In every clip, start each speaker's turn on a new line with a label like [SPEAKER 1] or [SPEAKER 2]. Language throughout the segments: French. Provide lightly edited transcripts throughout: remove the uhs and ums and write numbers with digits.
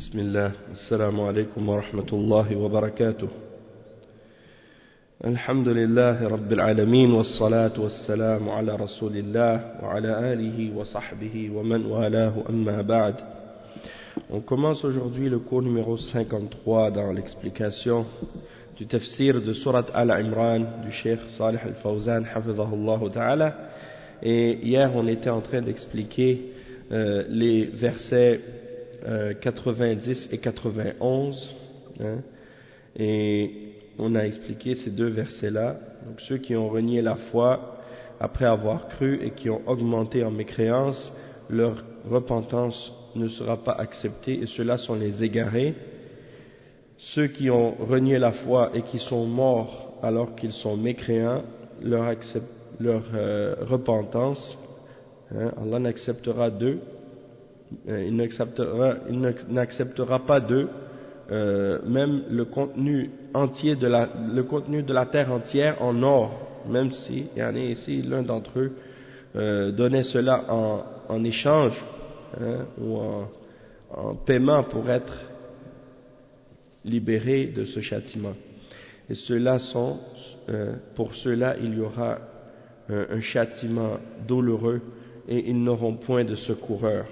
[SPEAKER 1] بسم الله السلام عليكم ورحمة الله وبركاته الحمد لله رب العالمين والصلاة والسلام على رسول الله وعلى آله وصحبه ومن والاه أما بعد. On commence aujourd'hui le cours numéro 53 dans l'explication du tafsir de Surat Al-Imran du Cheikh Salih Al-Fawzan hafizahullah ta'ala, et hier on était en train d'expliquer les versets 90 et 91, et on a expliqué ces deux versets-là. Donc ceux qui ont renié la foi après avoir cru et qui ont augmenté en mécréance, leur repentance ne sera pas acceptée, et ceux-là sont les égarés. Ceux qui ont renié la foi et qui sont morts alors qu'ils sont mécréants, leur repentance, Allah n'acceptera d'eux. Il n'acceptera pas d'eux même le contenu entier le contenu de la terre entière en or, même si l'un d'entre eux donnait cela en échange, ou en paiement pour être libéré de ce châtiment. Et ceux-là sont, pour ceux-là il y aura un châtiment douloureux et ils n'auront point de secoureur.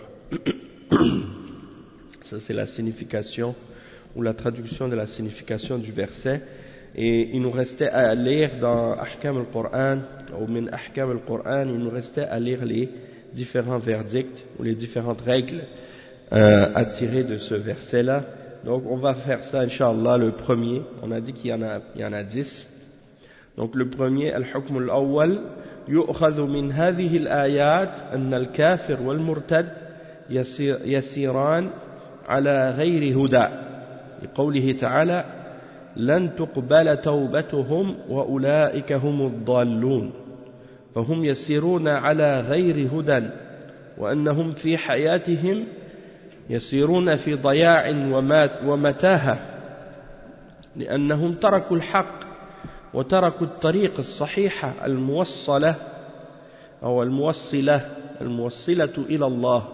[SPEAKER 1] Ça c'est la signification ou la traduction de la signification du verset. Et il nous restait à lire dans Ahkam al-Qur'an, ou min Ahkam al-Qur'an, il nous restait à lire les différents verdicts ou les différentes règles à tirer de ce verset-là. Donc on va faire ça, Inch'Allah, le premier. On a dit qu'il y en a 10. Donc le premier, al-Hukm al-Awwal, يؤخذ من هذه الآيات أن الكافر والمرتد يسيران على غير هدى، لقوله تعالى لن تقبل توبتهم وأولئك هم الضالون، فهم يسيرون على غير هدى، وأنهم في حياتهم يسيرون في ضياع ومتاهة، لأنهم تركوا الحق وتركوا الطريق الصحيحة الموصلة أو الموصلة إلى الله،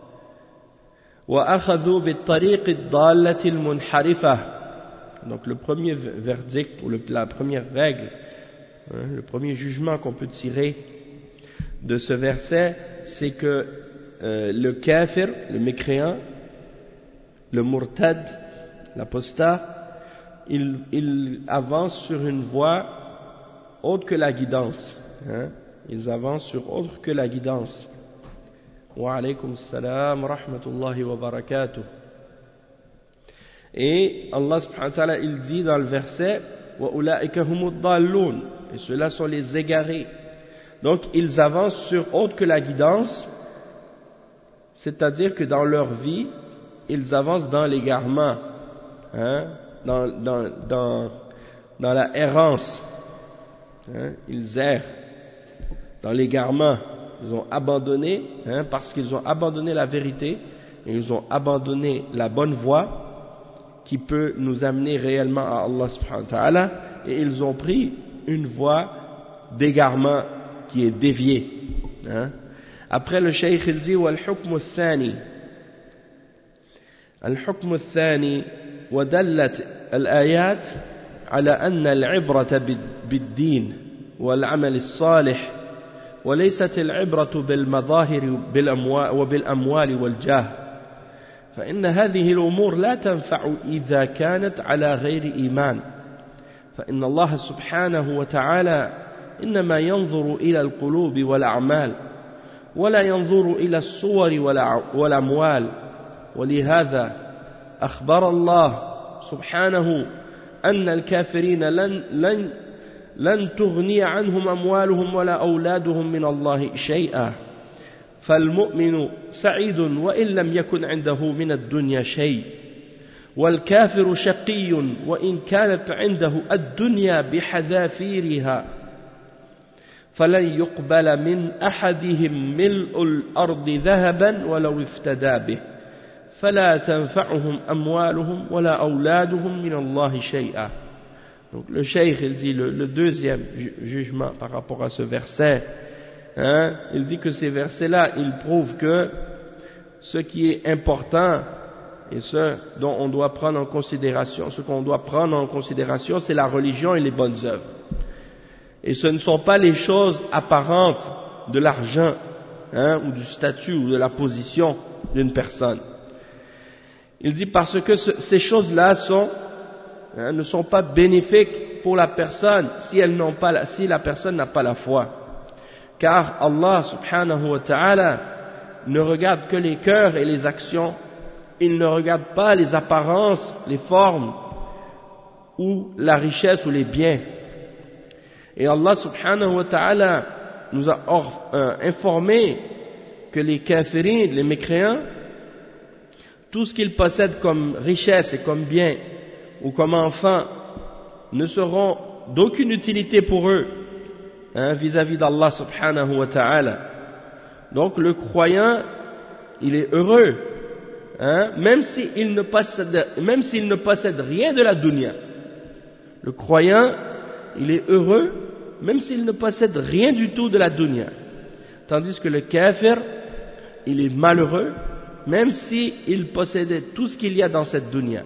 [SPEAKER 1] وأخذوا بالطريق الضالة المنحرفة. Donc le premier verdict ou la première règle, le premier jugement qu'on peut tirer de ce verset, c'est que le kafir, le mécréant, le murtad, l'apostat, il avance sur une voie autre que la guidance. Ils avancent sur autre que la guidance. Wa alaykum salam wa rahmatullahi wa barakatuh. Et Allah subhanahu wa ta'ala, il dit dans le verset wa ulaika humud dallun, et ceux-là sont les égarés. Donc ils avancent sur autre que la guidance, c'est-à-dire que dans leur vie ils avancent dans l'égarement, dans la errance, ils errent dans l'égarement. Ils ont abandonné, parce qu'ils ont abandonné la vérité et ils ont abandonné la bonne voie qui peut nous amener réellement à Allah subhanahu wa ta'ala, et ils ont pris une voie d'égarement qui est déviée. Après le cheikh il dit والحكم الثاني الحكم الثاني ودلت الآيات على أن العبرة بالدين والعمل الصالح وليست العبرة بالمظاهر وبالأموال والجاه، فإن هذه الأمور لا تنفع إذا كانت على غير إيمان، فإن الله سبحانه وتعالى إنما ينظر إلى القلوب والأعمال ولا ينظر إلى الصور والأموال، ولهذا أخبر الله سبحانه أن الكافرين لن تغني عنهم أموالهم ولا أولادهم من الله شيئا، فالمؤمن سعيد وإن لم يكن عنده من الدنيا شيء، والكافر شقي وإن كانت عنده الدنيا بحذافيرها، فلن يقبل من أحدهم ملء الأرض ذهبا ولو افتدى به، فلا تنفعهم أموالهم ولا أولادهم من الله شيئا. Donc le cheikh il dit le deuxième jugement par rapport à ce verset, il dit que ces versets-là ils prouvent que ce qui est important Et ce dont on doit prendre en considération, ce qu'on doit prendre en considération, c'est la religion et les bonnes œuvres. Et ce ne sont pas les choses apparentes de l'argent, ou du statut ou de la position d'une personne. Il dit parce que ces choses-là ne sont pas bénéfiques pour la personne si la personne n'a pas la foi. Car Allah subhanahu wa ta'ala ne regarde que les cœurs et les actions. Il ne regarde pas les apparences, les formes ou la richesse ou les biens. Et Allah subhanahu wa ta'ala nous a informé que les kafirin, les mécréants, tout ce qu'ils possèdent comme richesse et comme bien ou comme enfants ne seront d'aucune utilité pour eux vis-à-vis d'Allah subhanahu wa ta'ala. Donc le croyant, il est heureux, même s'il ne possède rien de la dunya. Le croyant, il est heureux, même s'il ne possède rien du tout de la dunya. Tandis que le kafir, il est malheureux, même s'il possédait tout ce qu'il y a dans cette dunya.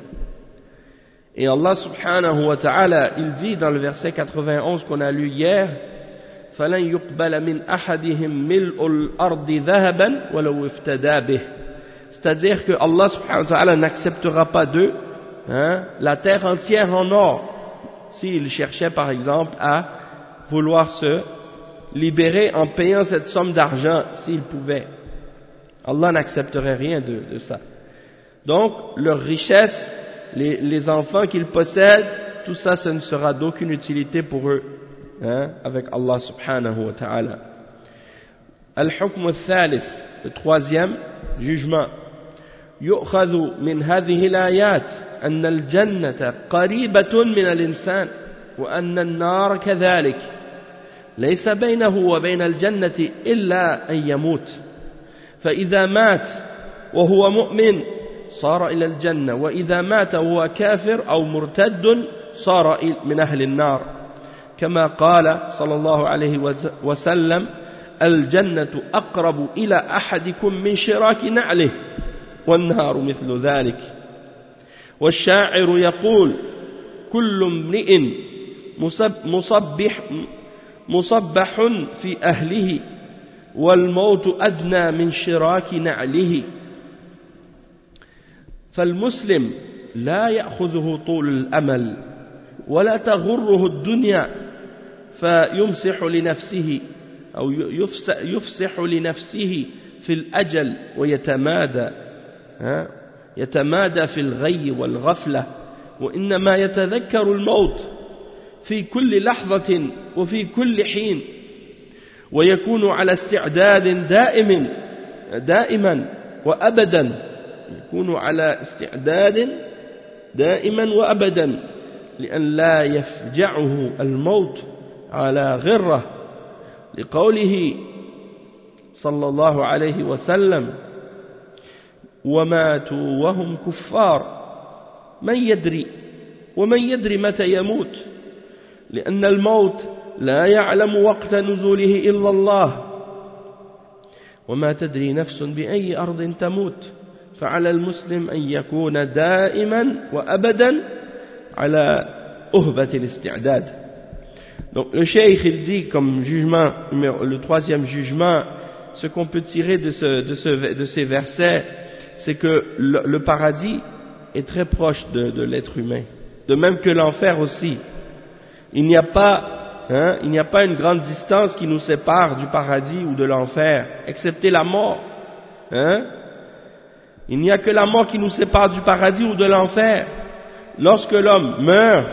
[SPEAKER 1] Et Allah subhanahu wa ta'ala, il dit dans le verset 91 qu'on a lu hier, فَلَنْ يُقْبَلَ مِنْ أَحَدِهِمْ مِلْءُ الْأَرْضِ ذَهَبًا وَلَوْ افْتَدَى بِهِ. C'est-à-dire que Allah subhanahu wa ta'ala n'acceptera pas d'eux la terre entière en or, s'ils cherchaient par exemple à vouloir se libérer en payant cette somme d'argent, s'ils pouvaient. Allah n'accepterait rien de ça. Donc, leur richesse, les enfants qu'ils possèdent, tout ça, ce ne sera d'aucune utilité pour eux, avec Allah subhanahu wa ta'ala. Al-Hukm al-Thalith, le troisième jugement. يؤخذ من هذه الآيات أن الجنة قريبة من الإنسان وأن النار كذلك ليس بينه وبين الجنة إلا أن يموت فإذا مات وهو مؤمن صار إلى الجنة وإذا مات وهو كافر أو مرتد صار من أهل النار كما قال صلى الله عليه وسلم الجنة أقرب إلى أحدكم من شراك نعله والنار مثل ذلك والشاعر يقول كل امرئ مصبح في أهله والموت أدنى من شراك نعله فالمسلم لا يأخذه طول الأمل ولا تغره الدنيا فيمسح لنفسه أو يفسح لنفسه في الأجل يتمادى في الغي والغفلة وإنما يتذكر الموت في كل لحظة وفي كل حين ويكون على استعداد دائما وأبدا يكون على استعداد دائما وأبدا لأن لا يفجعه الموت على غرة لقوله صلى الله عليه وسلم وماتوا وهم كفار ومن يدري متى يموت لأن الموت لا يعلم وقت نزوله إلا الله وما تدري نفس بأي أرض تموت فعلى المسلم أن يكون دائما وأبدا على أهبة الاستعداد. Donc le cheikh il dit comme jugement, le troisième jugement, ce qu'on peut tirer de ces versets, c'est que le paradis est très proche de l'être humain, de même que l'enfer aussi. Il n'y a pas une grande distance qui nous sépare du paradis ou de l'enfer, excepté la mort. Il n'y a que la mort qui nous sépare du paradis ou de l'enfer. Lorsque l'homme meurt,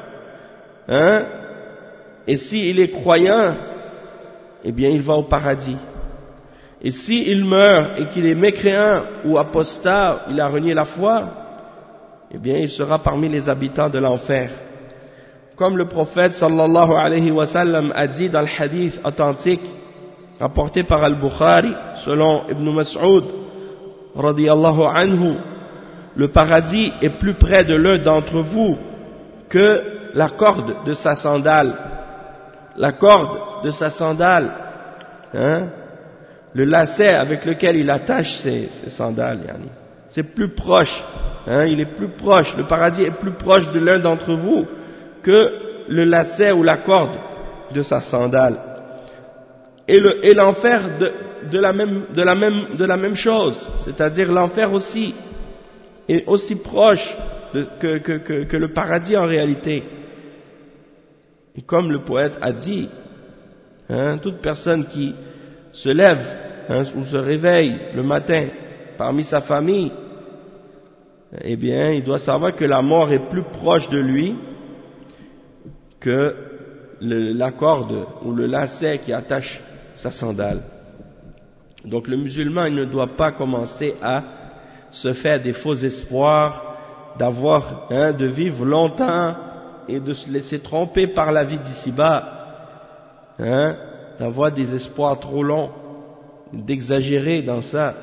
[SPEAKER 1] et s'il est croyant, eh bien il va au paradis. Et s'il meurt et qu'il est mécréant ou apostat, il a renié la foi, eh bien il sera parmi les habitants de l'enfer. Comme le prophète sallallahu alayhi wa sallam a dit dans le hadith authentique rapporté par Al-Bukhari selon Ibn Mas'ud radiyallahu anhu, le paradis est plus près de l'un d'entre vous que la corde de sa sandale. La corde de sa sandale, le lacet avec lequel il attache ses sandales, c'est plus proche, hein, il est plus proche, le paradis est plus proche de l'un d'entre vous que le lacet ou la corde de sa sandale. Et l'enfer de la même chose, c'est-à-dire l'enfer aussi est aussi proche que le paradis en réalité. Et comme le poète a dit, hein, toute personne qui se lève, hein, ou se réveille le matin parmi sa famille, eh bien, il doit savoir que la mort est plus proche de lui que la corde ou le lacet qui attache sa sandale. Donc le musulman, il ne doit pas commencer à se faire des faux espoirs, d'avoir, hein, de vivre longtemps et de se laisser tromper par la vie d'ici-bas, hein, d'avoir des espoirs trop longs, d'exagérer dans ça,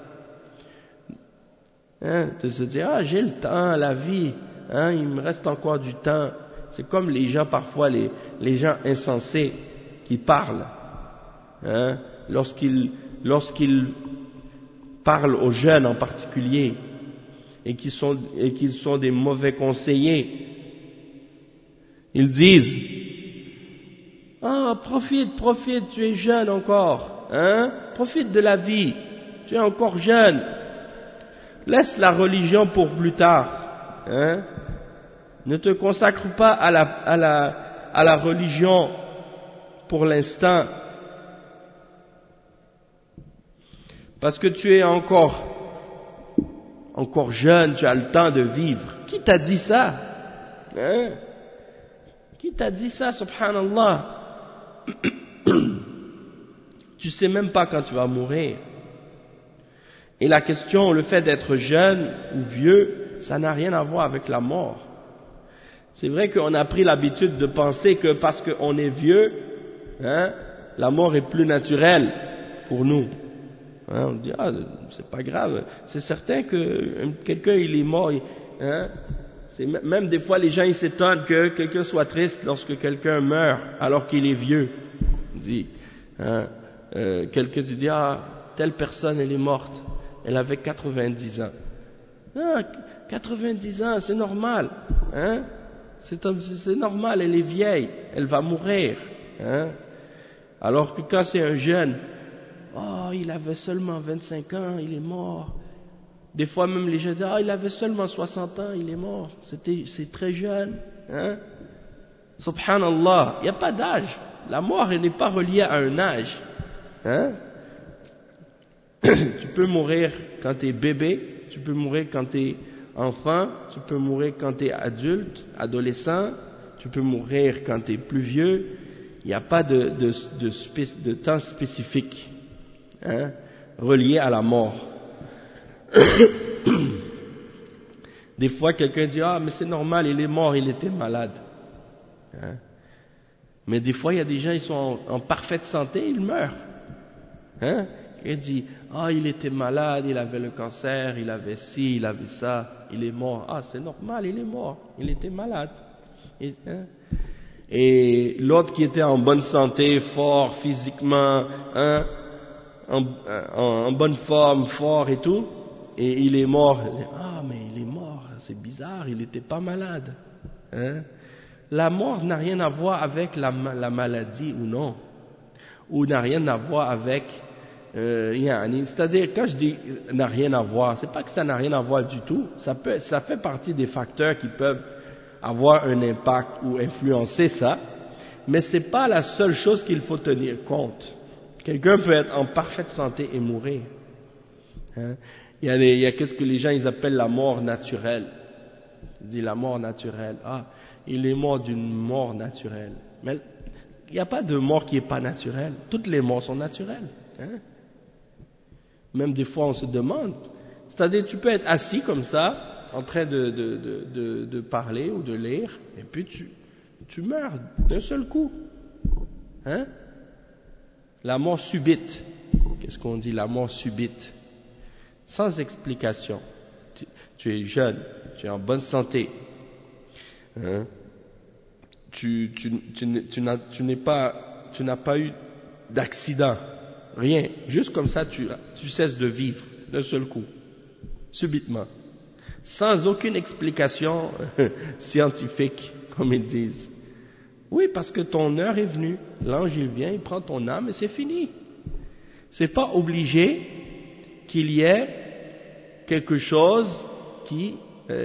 [SPEAKER 1] hein, de se dire ah j'ai le temps, la vie, hein, il me reste encore du temps. C'est comme les gens parfois, les gens insensés qui parlent, hein, lorsqu'ils parlent aux jeunes en particulier et qu'ils sont des mauvais conseillers. Ils disent ah profite, tu es jeune encore, hein, profite de la vie, tu es encore jeune, laisse la religion pour plus tard, hein, ne te consacre pas à la religion pour l'instant, parce que tu es encore jeune, tu as le temps de vivre. Qui t'a dit ça, hein? Qui t'a dit ça, subhanallah? Tu sais même pas quand tu vas mourir. Et la question, le fait d'être jeune ou vieux, ça n'a rien à voir avec la mort. C'est vrai qu'on a pris l'habitude de penser que parce qu'on est vieux, hein, la mort est plus naturelle pour nous. Hein, on dit ah c'est pas grave, c'est certain que quelqu'un il est mort, hein. Même des fois les gens ils s'étonnent que quelqu'un soit triste lorsque quelqu'un meurt alors qu'il est vieux. On dit, hein, quelqu'un tu dis ah telle personne elle est morte, elle avait 90 ans. Ah, 90 ans c'est normal, hein, c'est normal, elle est vieille, elle va mourir, hein. Alors que quand c'est un jeune, oh il avait seulement 25 ans, il est mort. Des fois même les gens disent ah il avait seulement 60 ans, il est mort, c'est très jeune, hein. Subhanallah, il n'y a pas d'âge, la mort elle n'est pas reliée à un âge, hein. Tu peux mourir quand tu es bébé, tu peux mourir quand tu es enfant, tu peux mourir quand tu es adulte, adolescent, tu peux mourir quand tu es plus vieux, il n'y a pas de temps spécifique, hein, relié à la mort. Des fois quelqu'un dit ah mais c'est normal, il est mort, il était malade, hein? Mais des fois il y a des gens ils sont en parfaite santé, ils meurent, hein? Il dit ah il était malade, il avait le cancer, il avait ci, il avait ça, il est mort. Ah c'est normal, il est mort, il était malade, et l'autre qui était en bonne santé, fort physiquement, hein, en bonne forme, fort et tout, et il est mort. Ah mais il est mort, c'est bizarre, il n'était pas malade, hein? La mort n'a rien à voir avec la maladie ou non, ou n'a rien à voir avec c'est-à-dire quand je dis n'a rien à voir, c'est pas que ça n'a rien à voir du tout, ça fait partie des facteurs qui peuvent avoir un impact ou influencer ça, mais c'est pas la seule chose qu'il faut tenir compte. Quelqu'un peut être en parfaite santé et mourir, hein? Il y a qu'est-ce que les gens ils appellent la mort naturelle. Ils disent la mort naturelle, ah il est mort d'une mort naturelle, mais il n'y a pas de mort qui est pas naturelle, toutes les morts sont naturelles, hein? Même des fois on se demande, c'est-à-dire tu peux être assis comme ça en train de parler ou de lire et puis tu meurs d'un seul coup, hein? La mort subite, qu'est-ce qu'on dit, la mort subite, sans explication. Tu es jeune, tu es en bonne santé, hein? Tu n'as pas eu d'accident, rien, juste comme ça tu cesses de vivre d'un seul coup, subitement, sans aucune explication scientifique, comme ils disent. Oui, parce que ton heure est venue, l'ange il vient, il prend ton âme et c'est fini. C'est pas obligé qu'il y ait quelque chose qui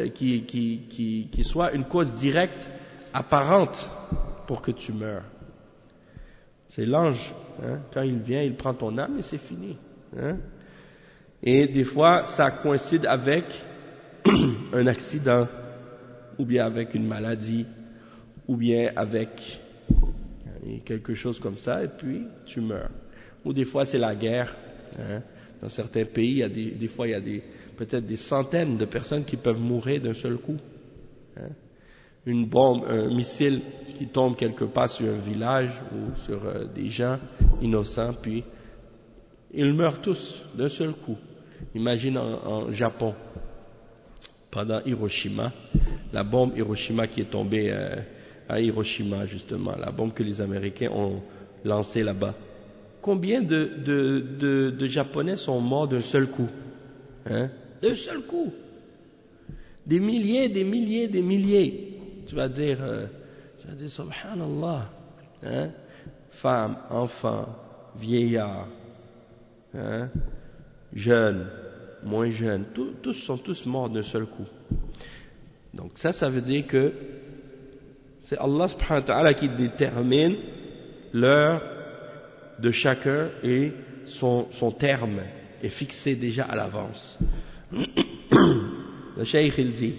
[SPEAKER 1] soit une cause directe, apparente, pour que tu meurs. C'est l'ange, hein, quand il vient, il prend ton âme et c'est fini. Hein. Et des fois, ça coïncide avec un accident, ou bien avec une maladie, ou bien avec quelque chose comme ça, et puis tu meurs. Ou des fois, c'est la guerre. Hein. Dans certains pays, il y a des fois, il y a peut-être des centaines de personnes qui peuvent mourir d'un seul coup. Hein. Une bombe, un missile qui tombe quelque part sur un village ou sur des gens innocents, puis ils meurent tous d'un seul coup. Imagine en Japon, pendant Hiroshima, la bombe Hiroshima qui est tombée à Hiroshima justement, la bombe que les Américains ont lancée là-bas. Combien de Japonais sont morts d'un seul coup? Hein? D'un seul coup. Des milliers, des milliers, des milliers. Tu vas dire subhanallah. Hein? Femmes, enfants, vieillards, hein? Jeunes, moins jeunes, tous sont tous morts d'un seul coup. Donc ça veut dire que c'est Allah subhanahu wa ta'ala qui détermine l'heure de chacun et son terme est fixé déjà à l'avance. Le cheikh il dit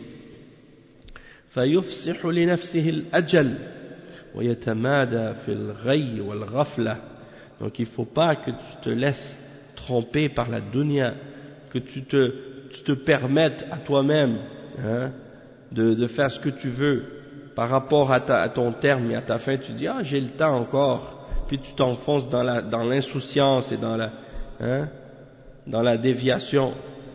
[SPEAKER 1] فيفسح لنفسه الأجل ويتمادى في الغي والغفلة. Donc il ne faut pas que tu te laisses tromper par la dunya, que tu te permettes à toi-même, hein, de faire ce que tu veux par rapport à ton terme et à ta fin. Tu dis j'ai le temps encore, puis tu t'enfonces dans l'insouciance et dans la déviation.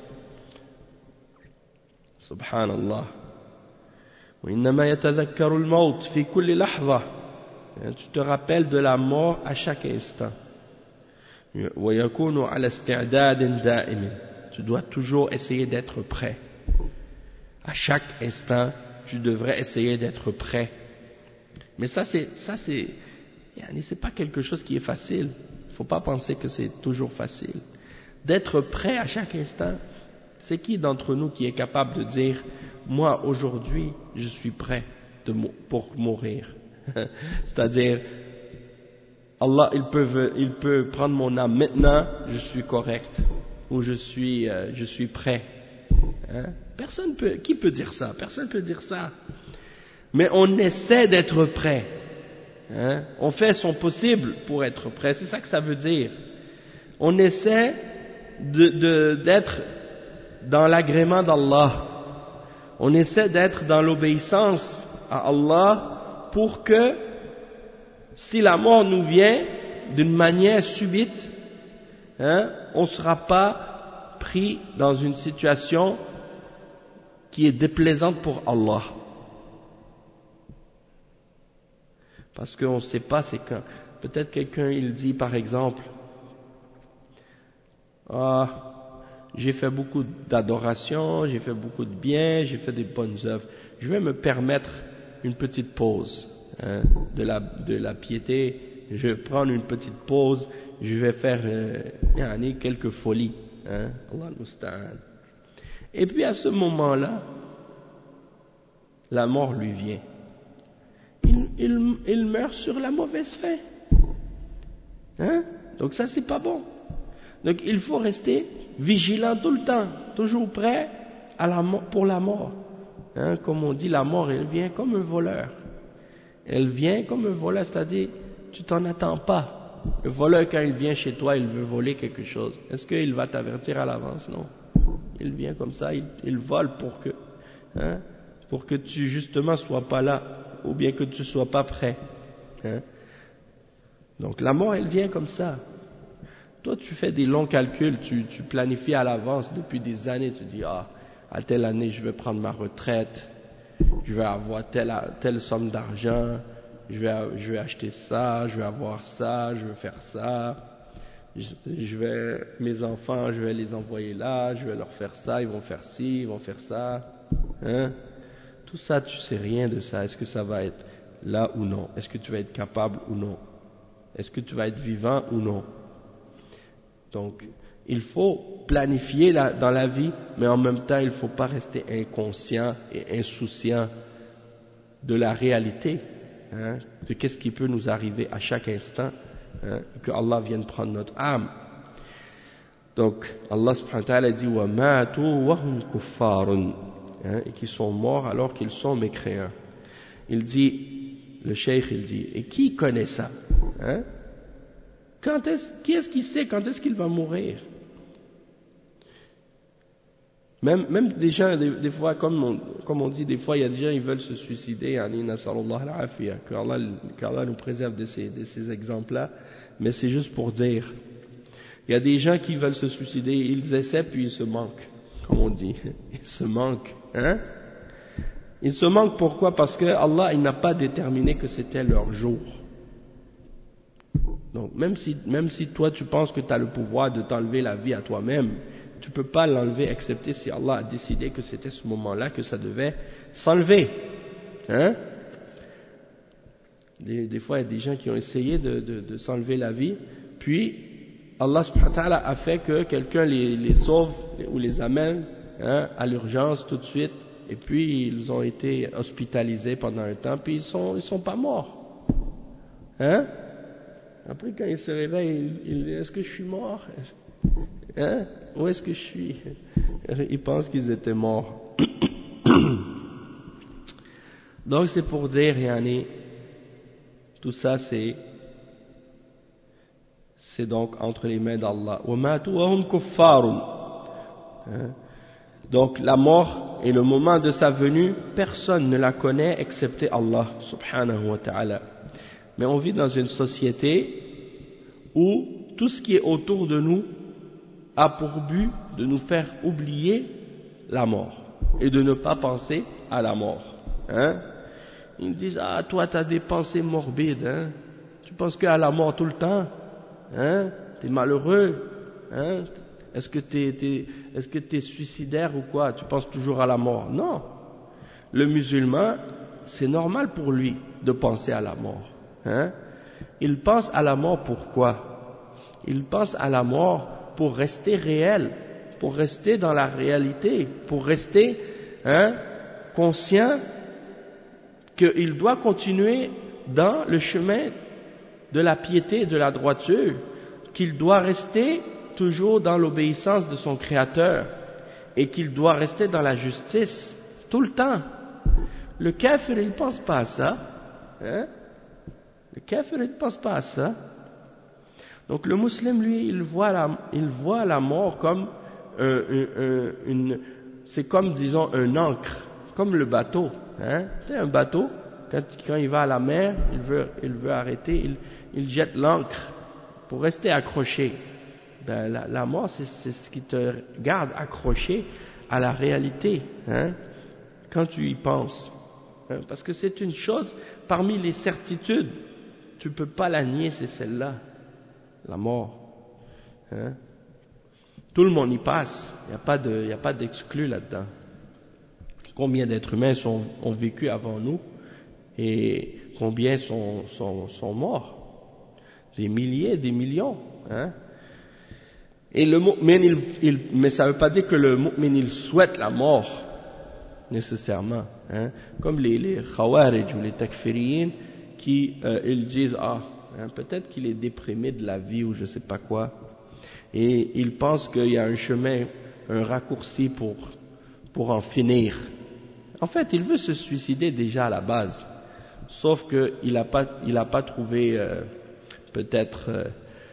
[SPEAKER 1] Subhanallah. وإنما يتذكر الموت في كل لحظة. Tu te rappelles de la mort à chaque instant. ويكون على استعداد دائم. Tu dois toujours essayer d'être prêt. À chaque instant, tu devrais essayer d'être prêt. Mais ça c'est pas quelque chose qui est facile. Il ne faut pas penser que c'est toujours facile. D'être prêt à chaque instant. C'est qui d'entre nous qui est capable de dire moi aujourd'hui je suis prêt pour mourir? C'est-à-dire Allah il peut prendre mon âme maintenant, je suis correct, ou je suis prêt. Hein? Qui peut dire ça? Personne peut dire ça. Mais on essaie d'être prêt. Hein? On fait son possible pour être prêt. C'est ça que ça veut dire. On essaie d'être dans l'agrément d'Allah. On essaie d'être dans l'obéissance à Allah pour que si la mort nous vient d'une manière subite, hein, on ne sera pas pris dans une situation qui est déplaisante pour Allah. Parce qu'on ne sait pas c'est quand. Peut-être quelqu'un il dit par exemple j'ai fait beaucoup d'adoration, j'ai fait beaucoup de bien, j'ai fait des bonnes œuvres. Je vais me permettre une petite pause, hein, de la piété. Je vais prendre une petite pause. Je vais faire quelques folies. Hein, Allah al-Musta'an. Et puis à ce moment-là, la mort lui vient. Il meurt sur la mauvaise fin. Hein? Donc ça c'est pas bon. Donc il faut rester vigilant tout le temps, toujours prêt pour la mort. Hein, comme on dit, la mort, elle vient comme un voleur. Elle vient comme un voleur, c'est-à-dire, tu t'en attends pas. Le voleur, quand il vient chez toi, il veut voler quelque chose. Est-ce qu'il va t'avertir à l'avance? Non. Il vient comme ça, il vole pour que tu, justement, sois pas là, ou bien que tu sois pas prêt. Hein. Donc, la mort, elle vient comme ça. Toi, tu fais des longs calculs, tu planifies à l'avance depuis des années, tu dis, à telle année, je vais prendre ma retraite, je vais avoir telle somme d'argent, je vais acheter ça, je vais avoir ça, je vais faire ça. mes enfants, je vais les envoyer là, je vais leur faire ça, ils vont faire ci, ils vont faire ça. Hein? Tout ça, tu sais rien de ça. Est-ce que ça va être là ou non? Est-ce que tu vas être capable ou non? Est-ce que tu vas être vivant ou non? Donc, il faut planifier dans la vie, mais en même temps, il ne faut pas rester inconscient et insouciant de la réalité, hein, de qu'est-ce qui peut nous arriver à chaque instant, hein, que Allah vienne prendre notre âme. Donc, Allah subhanahu wa ta'ala dit wa matu wa hum kuffarun, et qui sont morts alors qu'ils sont mécréants. Il dit, le cheikh, il dit, et qui connaît ça, hein? Qui est-ce qui sait quand est-ce qu'il va mourir? Même des gens, des fois, comme on dit, des fois, il y a des gens qui veulent se suicider, qu'Allah nous préserve de ces exemples-là, mais c'est juste pour dire, il y a des gens qui veulent se suicider, ils essaient puis ils se manquent, comme on dit, ils se manquent, hein? Ils se manquent pourquoi? Parce que Allah, il n'a pas déterminé que c'était leur jour. Donc, même si toi tu penses que tu as le pouvoir de t'enlever la vie à toi-même, tu ne peux pas l'enlever excepté si Allah a décidé que c'était ce moment-là que ça devait s'enlever. Hein? Des fois, il y a des gens qui ont essayé de s'enlever la vie, puis Allah subhanahu wa ta'ala a fait que quelqu'un les sauve ou les amène, hein, à l'urgence tout de suite, et puis ils ont été hospitalisés pendant un temps, puis ils sont pas morts. Hein? Après, quand il se réveille, il dit, est-ce que je suis mort? Hein? Où est-ce que je suis? Ils pensent qu'ils étaient morts. Donc, c'est pour dire, yani, tout ça, c'est donc entre les mains d'Allah. Donc, la mort et le moment de sa venue, personne ne la connaît excepté Allah, subhanahu wa ta'ala. Mais on vit dans une société où tout ce qui est autour de nous a pour but de nous faire oublier la mort et de ne pas penser à la mort. Hein? Ils disent, ah, toi, tu as des pensées morbides. Hein? Tu penses qu'à la mort tout le temps. Hein? Tu es malheureux. Hein? Est-ce que tu es suicidaire ou quoi? Tu penses toujours à la mort? Non. Le musulman, c'est normal pour lui de penser à la mort. Hein? Il pense à la mort pourquoi? Il pense à la mort pour rester réel, pour rester dans la réalité, pour rester, hein, conscient qu'il doit continuer dans le chemin de la piété et de la droiture, qu'il doit rester toujours dans l'obéissance de son Créateur et qu'il doit rester dans la justice tout le temps. Le kafir, il ne pense pas à ça. Hein? Le kafir, il ne pense pas à ça. Donc le musulman, lui, il voit la mort comme c'est comme, disons, un ancre, comme le bateau. Hein? Tu sais, un bateau, quand il va à la mer, il veut arrêter, il jette l'ancre pour rester accroché. Ben, la mort, c'est ce qui te garde accroché à la réalité, hein? Quand tu y penses. Hein? Parce que c'est une chose, parmi les certitudes, tu ne peux pas la nier, c'est celle-là, la mort. Hein? Tout le monde y passe, il n'y a pas d'exclus là-dedans. Combien d'êtres humains ont vécu avant nous et combien sont morts? Des milliers, des millions. Hein? Et le mu'min, mais ça ne veut pas dire que le mu'min, il souhaite la mort, nécessairement. Hein? Comme les khawarij ou les takfiriyin qui, ils disent, peut-être qu'il est déprimé de la vie ou je ne sais pas quoi. Et il pense qu'il y a un chemin, un raccourci pour en finir. En fait, il veut se suicider déjà à la base. Sauf qu'il n'a pas trouvé, peut-être,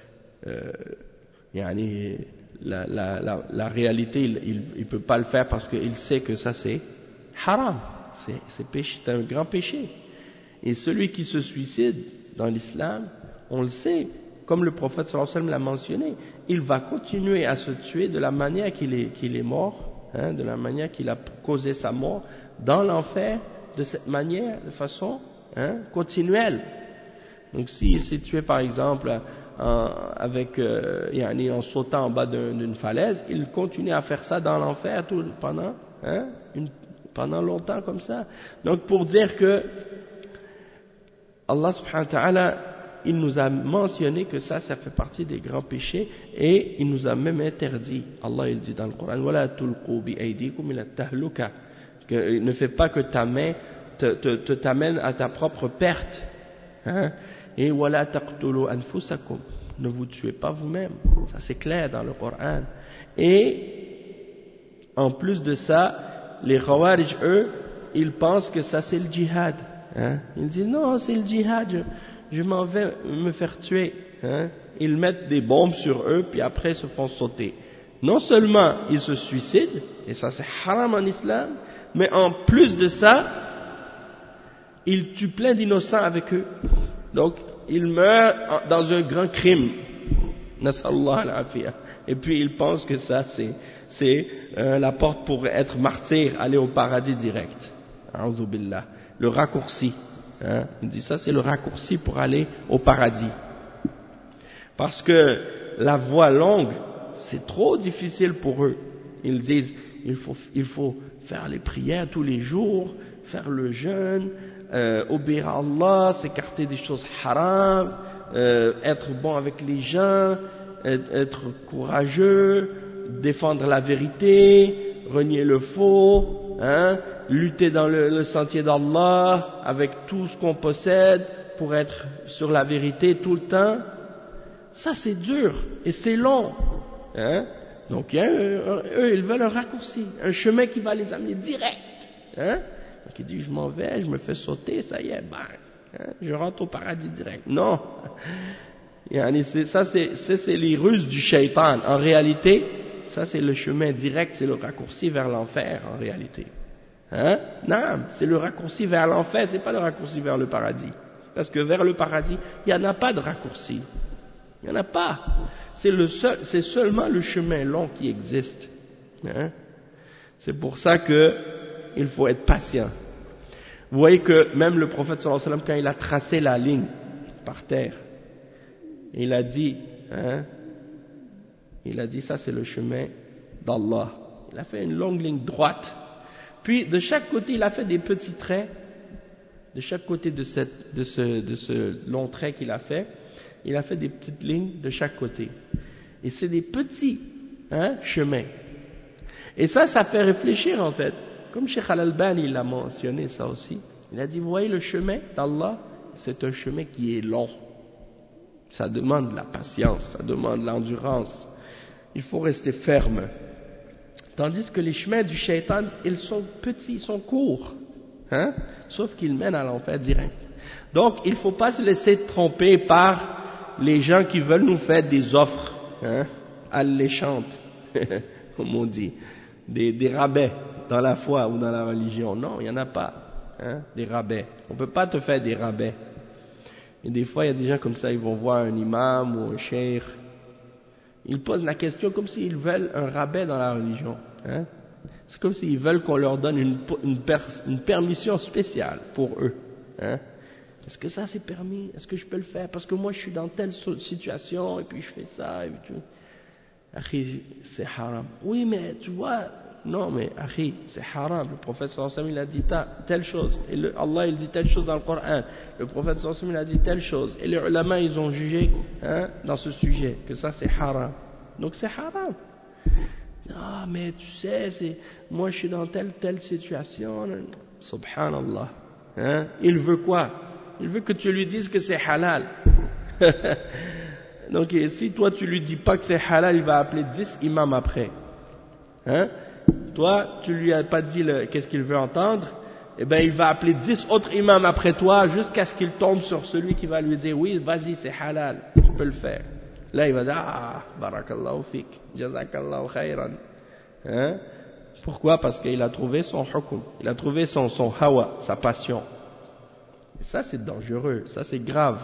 [SPEAKER 1] la réalité, il ne peut pas le faire parce qu'il sait que ça c'est haram, c'est péché, c'est un grand péché. Et celui qui se suicide dans l'islam, on le sait, comme le prophète sallallahu alayhi wa sallam l'a mentionné, il va continuer à se tuer de la manière qu'il est mort, hein, de la manière qu'il a causé sa mort dans l'enfer, de cette manière, de façon, hein, continuelle. Donc s'il s'est tué par exemple en sautant en bas d'une falaise, il continue à faire ça dans l'enfer pendant longtemps comme ça. Donc pour dire que Allah subhanahu wa ta'ala, il nous a mentionné que ça fait partie des grands péchés et il nous a même interdit. Allah il dit dans le Coran, وَلَا تُلْقُوا بِأَيْدِيكُمْ إِلَى التَّهْلُكَةِ, que ne fais pas que ta main te t'amène à ta propre perte. Et وَلَا تَقْتُلُوا أَنفُسَكُمْ, ne vous tuez pas vous-même. Ça c'est clair dans le Coran. Et en plus de ça, les Khawarij, eux, ils pensent que ça c'est le djihad. Ils disent non, c'est le djihad, je m'en vais me faire tuer. Ils mettent des bombes sur eux, puis après se font sauter. Non seulement ils se suicident, et ça c'est haram en islam, mais en plus de ça, ils tuent plein d'innocents avec eux. Donc, ils meurent dans un grand crime. Nasallahu al-afiyah. Et puis ils pensent que ça c'est la porte pour être martyr, aller au paradis direct. A'udhu billah. Le raccourci. Il dit ça c'est le raccourci pour aller au paradis. Parce que la voie longue, c'est trop difficile pour eux. Ils disent, il faut faire les prières tous les jours, faire le jeûne, obéir à Allah, s'écarter des choses haram, être bon avec les gens, être courageux, défendre la vérité, renier le faux, lutter dans le sentier d'Allah avec tout ce qu'on possède pour être sur la vérité tout le temps. Ça c'est dur et c'est long. Donc eux ils veulent un raccourci, un chemin qui va les amener direct. Donc il dit je m'en vais, je me fais sauter, ça y est, je rentre au paradis direct. Non. Ça c'est les ruses du shaitan. En réalité, ça c'est le chemin direct, c'est le raccourci vers l'enfer en réalité. Non, c'est le raccourci vers l'enfer, c'est pas le raccourci vers le paradis. Parce que vers le paradis, il n'y en a pas de raccourci. Il n'y en a pas. C'est seulement le chemin long qui existe. C'est pour ça que il faut être patient. Vous voyez que même le prophète sallallahu alayhi wa sallam, quand il a tracé la ligne par terre, il a dit ça c'est le chemin d'Allah. Il a fait une longue ligne droite. Puis de chaque côté, il a fait des petits traits. De chaque côté de ce long trait qu'il a fait, il a fait des petites lignes de chaque côté. Et c'est des petits chemins. Et ça fait réfléchir en fait. Comme Cheikh Al-Albani il a mentionné ça aussi. Il a dit, vous voyez le chemin d'Allah, c'est un chemin qui est long. Ça demande de la patience, ça demande de l'endurance. Il faut rester ferme. Tandis que les chemins du shaitan, ils sont petits, ils sont courts. Sauf qu'ils mènent à l'enfer direct. Donc, il ne faut pas se laisser tromper par les gens qui veulent nous faire des offres alléchantes, comme on dit, des rabais dans la foi ou dans la religion. Non, il n'y en a pas, des rabais. On ne peut pas te faire des rabais. Et des fois, il y a des gens comme ça, ils vont voir un imam ou un cheikh. Ils posent la question comme s'ils veulent un rabais dans la religion. C'est comme s'ils veulent qu'on leur donne une permission spéciale pour eux. Est-ce que ça c'est permis? Est-ce que je peux le faire? Parce que moi je suis dans telle situation et puis je fais ça et puis tout. Akhi, c'est haram. Oui, mais tu vois, non, mais akhi, c'est haram. Le prophète sallallahu alayhi wa sallam il a dit telle chose. Et Allah il dit telle chose dans le Coran. Le prophète sallallahu alayhi wa sallam il a dit telle chose. Et les ulama ils ont jugé dans ce sujet que ça c'est haram. Donc c'est haram. Ah, mais tu sais, moi je suis dans telle situation. Subhanallah. Il veut quoi? Il veut que tu lui dises que c'est halal. Donc si toi tu lui dis pas que c'est halal, il va appeler 10 imams après. Toi, tu lui as pas dit qu'est-ce qu'il veut entendre, eh ben il va appeler 10 autres imams après toi jusqu'à ce qu'il tombe sur celui qui va lui dire oui, vas-y, c'est halal, tu peux le faire. Là, il va dire barakallahu fik, jazakallahu khayran. Pourquoi? Parce qu'il a trouvé son hukm, il a trouvé son hawa, sa passion. Et ça, c'est dangereux, ça, c'est grave.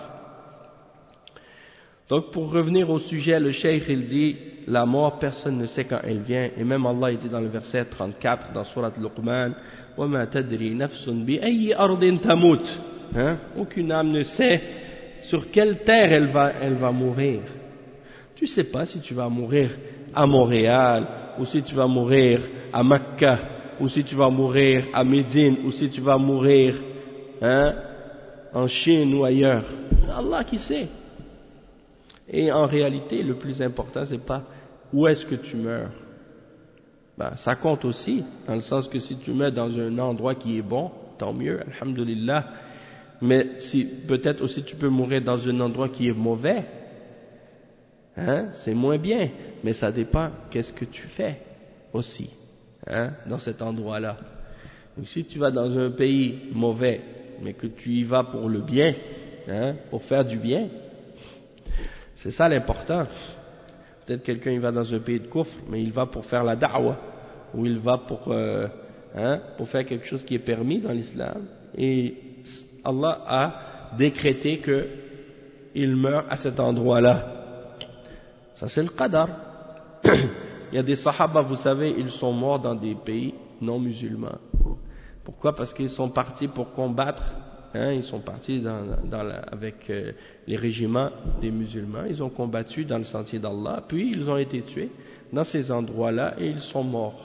[SPEAKER 1] Donc, pour revenir au sujet, le cheikh, il dit, la mort, personne ne sait quand elle vient. Et même Allah, il dit dans le verset 34, dans Surat Luqman, وَمَا تَدْرِي نَفْسٌ بِأَيِّ أَرْضٍ تَمُوتُ. Aucune âme ne sait sur quelle terre elle va mourir. Tu sais pas si tu vas mourir à Montréal, ou si tu vas mourir à Mecca, ou si tu vas mourir à Médine, ou si tu vas mourir en Chine ou ailleurs. C'est Allah qui sait. Et en réalité, le plus important, c'est pas où est-ce que tu meurs. Ben, ça compte aussi, dans le sens que si tu meurs dans un endroit qui est bon, tant mieux, alhamdulillah. Mais si, peut-être aussi tu peux mourir dans un endroit qui est mauvais, c'est moins bien. Mais ça dépend qu'est-ce que tu fais aussi, dans cet endroit-là. Donc si tu vas dans un pays mauvais, mais que tu y vas pour le bien, pour faire du bien, c'est ça l'important. Peut-être quelqu'un il va dans un pays de kufr, mais il va pour faire la da'wa, ou il va pour faire quelque chose qui est permis dans l'islam, et Allah a décrété que il meurt à cet endroit-là. Ça c'est le qadar. Il y a des sahaba, vous savez, ils sont morts dans des pays non musulmans. Pourquoi? Parce qu'ils sont partis pour combattre, ils sont partis avec les régiments des musulmans, ils ont combattu dans le sentier d'Allah, puis ils ont été tués dans ces endroits-là et ils sont morts.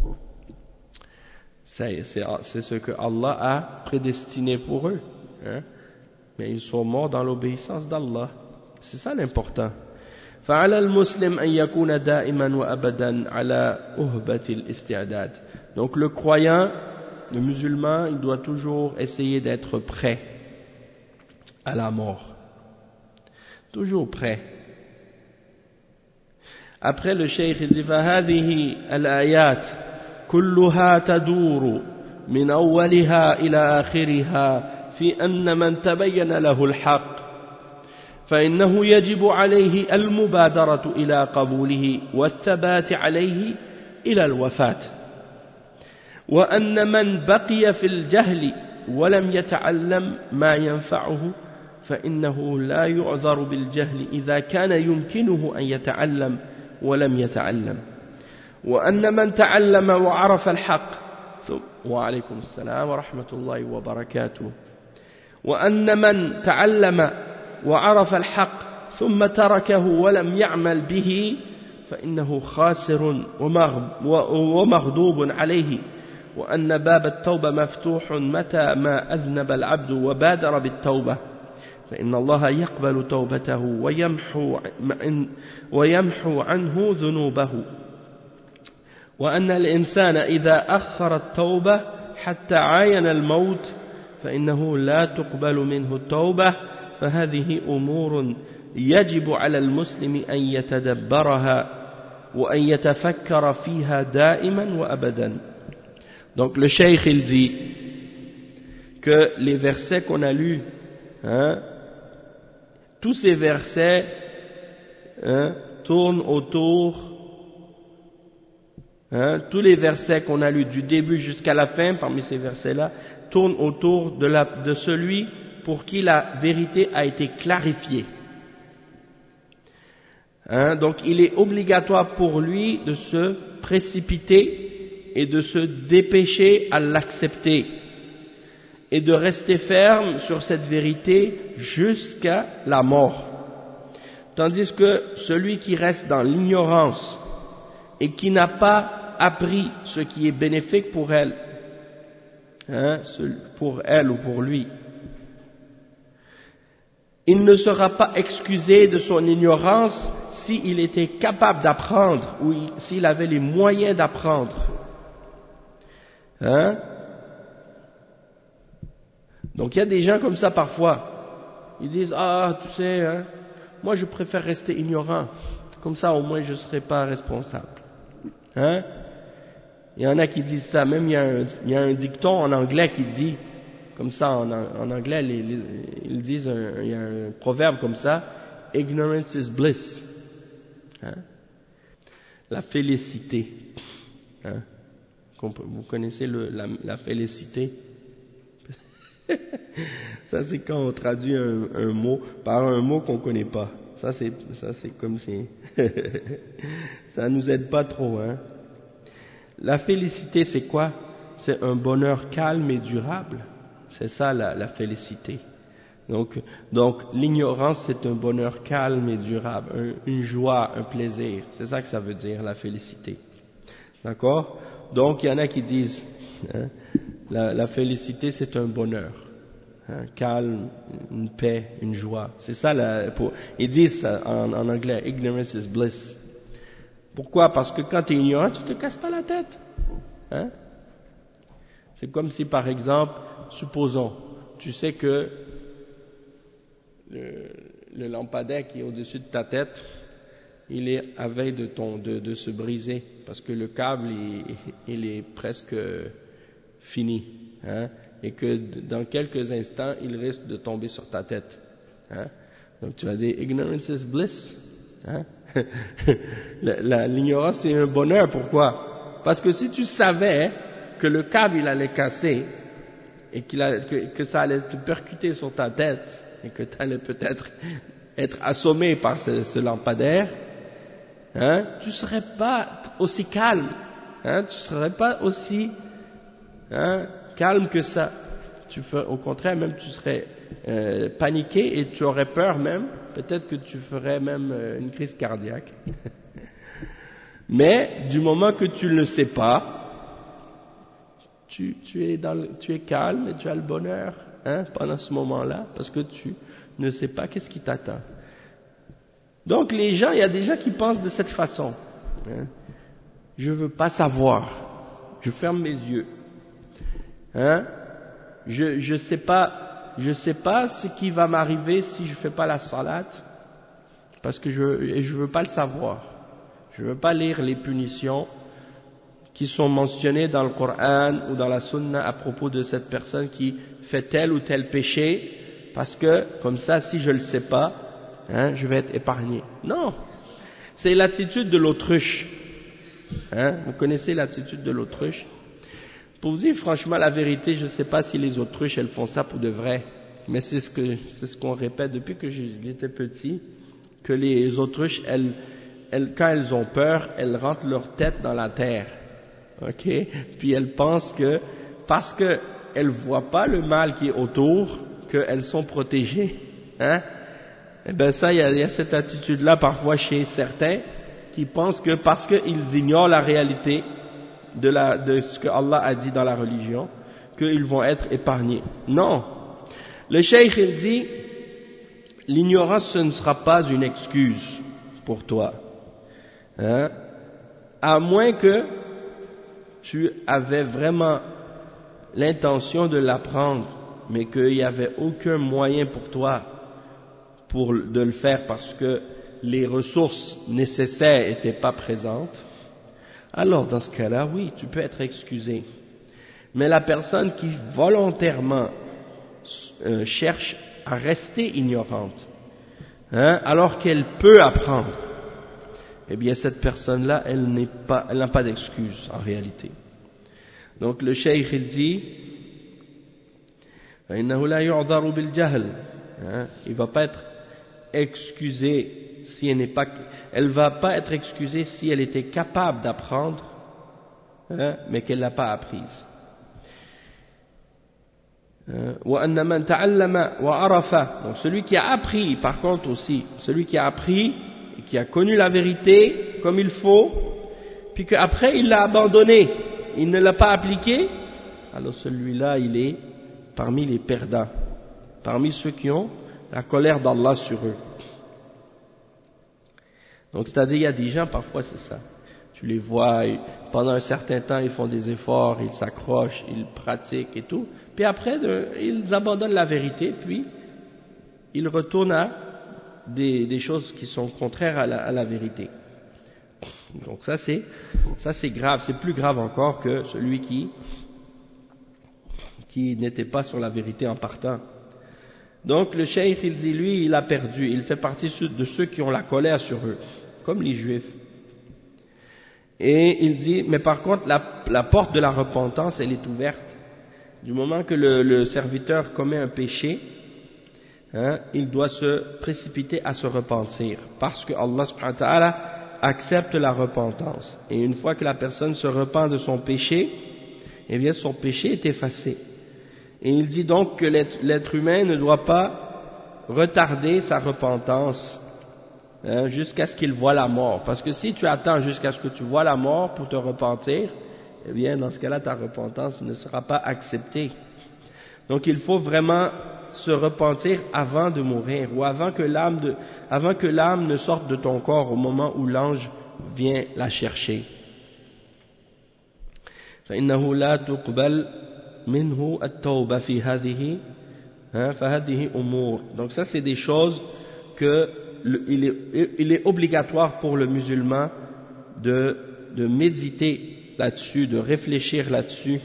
[SPEAKER 1] C'est ce que Allah a prédestiné pour eux. Mais ils sont morts dans l'obéissance d'Allah. C'est ça l'important. فعلى المسلم أن يكون دائما وأبدا على أهبة الاستعداد. Donc le croyant, le musulman, il doit toujours essayer d'être prêt à la mort. Toujours prêt. Après le cheikh il dit فهذه الآيات كلها تدور من أولها إلى آخرها في أن من تبين له الحق فإنه يجب عليه المبادرة إلى قبوله والثبات عليه إلى الوفاة وأن من بقي في الجهل ولم يتعلم ما ينفعه فإنه لا يعذر بالجهل إذا كان يمكنه أن يتعلم ولم يتعلم وأن من تعلم وعرف الحق وعليكم السلام ورحمة الله وبركاته وأن من تعلم وعرف الحق ثم تركه ولم يعمل به فإنه خاسر ومغضوب عليه وأن باب التوبة مفتوح متى ما أذنب العبد وبادر بالتوبة فإن الله يقبل توبته ويمحو عنه ذنوبه وأن الإنسان إذا أخر التوبة حتى عاين الموت فإنه لا تقبل منه التوبة فهذه أمور يجب على المسلم أن يتدبرها وأن يتفكر فيها دائما وأبدا. Donc le cheikh il dit que les versets qu'on a lus, tous ces versets tournent autour, tous les versets qu'on a lus du début jusqu'à la fin, parmi ces versets-là, tournent autour de celui pour qui la vérité a été clarifiée. Donc il est obligatoire pour lui de se précipiter et de se dépêcher à l'accepter et de rester ferme sur cette vérité jusqu'à la mort. Tandis que celui qui reste dans l'ignorance et qui n'a pas appris ce qui est bénéfique pour elle, pour elle ou pour lui, il ne sera pas excusé de son ignorance s'il était capable d'apprendre ou s'il avait les moyens d'apprendre. Donc il y a des gens comme ça parfois. Ils disent tu sais, moi je préfère rester ignorant. Comme ça au moins je ne serai pas responsable. Il y en a qui disent ça. Même il y a un dicton en anglais qui dit comme ça, en anglais, ils disent, il y a un proverbe comme ça, ignorance is bliss. La félicité. Vous connaissez la félicité? Ça, c'est quand on traduit un mot par un mot qu'on ne connaît pas. Ça, c'est comme si, ça nous aide pas trop, La félicité, c'est quoi? C'est un bonheur calme et durable. C'est ça la félicité. Donc l'ignorance, c'est un bonheur calme et durable, une joie, un plaisir. C'est ça que ça veut dire, la félicité. D'accord? Donc il y en a qui disent, hein, la félicité, c'est un bonheur. Hein, calme, une paix, une joie. C'est ça, ils disent ça en anglais, ignorance is bliss. Pourquoi? Parce que quand tu es ignorant, tu te casses pas la tête. Hein? C'est comme si, par exemple, supposons, tu sais que le lampadaire qui est au-dessus de ta tête, il est à veille de se briser, parce que le câble, il est presque fini. Hein? Et que dans quelques instants, il risque de tomber sur ta tête. Hein? Donc tu vas dire, ignorance is bliss. Hein? L'ignorance, c'est un bonheur. Pourquoi? Parce que si tu savais que le câble, il allait casser, et que ça allait te percuter sur ta tête, et que tu allais peut-être être assommé par ce lampadaire, hein, tu serais pas aussi calme. Hein? Tu serais pas aussi... Hein, calme que ça. Au contraire, même tu serais paniqué et tu aurais peur même. Peut-être que tu ferais même une crise cardiaque. Mais du moment que tu ne le sais pas, tu es calme et tu as le bonheur, hein, pendant ce moment-là, parce que tu ne sais pas qu'est-ce qui t'attend. Donc il y a des gens qui pensent de cette façon. Hein. Je veux pas savoir. Je ferme mes yeux. Hein? Je sais pas ce qui va m'arriver si je fais pas la salate, parce que je veux pas le savoir. Je veux pas lire les punitions qui sont mentionnées dans le Coran ou dans la Sunna à propos de cette personne qui fait tel ou tel péché, parce que comme ça, si je le sais pas, hein, je vais être épargné. Non, c'est l'attitude de l'autruche. Hein? Vous connaissez l'attitude de l'autruche? Pour vous dire franchement la vérité, je ne sais pas si les autruches elles font ça pour de vrai, mais c'est ce qu'on répète depuis que j'étais petit, que les autruches quand elles ont peur, elles rentrent leur tête dans la terre, ok, puis elles pensent que parce que elles voient pas le mal qui est autour, qu'elles sont protégées, hein. Et ben ça, il y a cette attitude-là parfois chez certains qui pensent que parce qu'ils ignorent la réalité de ce que Allah a dit dans la religion, qu'ils vont être épargnés. Non. Le cheikh, il dit, l'ignorance, ce ne sera pas une excuse pour toi. Hein? À moins que tu avais vraiment l'intention de l'apprendre, mais qu'il n'y avait aucun moyen pour toi de le faire parce que les ressources nécessaires n'étaient pas présentes. Alors dans ce cas-là, oui, tu peux être excusé. Mais la personne qui volontairement cherche à rester ignorante, hein, alors qu'elle peut apprendre, eh bien cette personne-là, elle n'a pas d'excuse en réalité. Donc le cheikh il dit, il va pas être excusé si elle va pas être excusée si elle était capable d'apprendre, hein, mais qu'elle l'a pas apprise. Donc celui qui a appris, par contre aussi, celui qui a appris et qui a connu la vérité comme il faut, puis qu'après il l'a abandonné, il ne l'a pas appliqué, alors celui-là il est parmi les perdants, parmi ceux qui ont la colère d'Allah sur eux. Donc c'est-à-dire il y a des gens, parfois c'est ça, tu les vois, pendant un certain temps ils font des efforts, ils s'accrochent, ils pratiquent et tout, puis après ils abandonnent la vérité, puis ils retournent à des choses qui sont contraires à la vérité. Donc ça c'est grave, c'est plus grave encore que celui qui n'était pas sur la vérité en partant. Donc le cheikh il dit lui il a perdu, il fait partie de ceux qui ont la colère sur eux, comme les juifs. Et il dit, mais par contre la porte de la repentance elle est ouverte. Du moment que le serviteur commet un péché, hein, il doit se précipiter à se repentir, parce que Allah subhanahu wa ta'ala accepte la repentance. Et une fois que la personne se repent de son péché, eh bien son péché est effacé. Et il dit donc que l'être humain ne doit pas retarder sa repentance jusqu'à ce qu'il voie la mort. Parce que si tu attends jusqu'à ce que tu vois la mort pour te repentir, eh bien dans ce cas-là ta repentance ne sera pas acceptée. Donc il faut vraiment se repentir avant de mourir, ou avant que l'âme ne sorte de ton corps au moment où l'ange vient la chercher. فإنه لا تقبل منه التوبة في هذه فهذه أمور. Donc ça c'est des choses que il est obligatoire pour le musulman de méditer là-dessus, de réfléchir là-dessus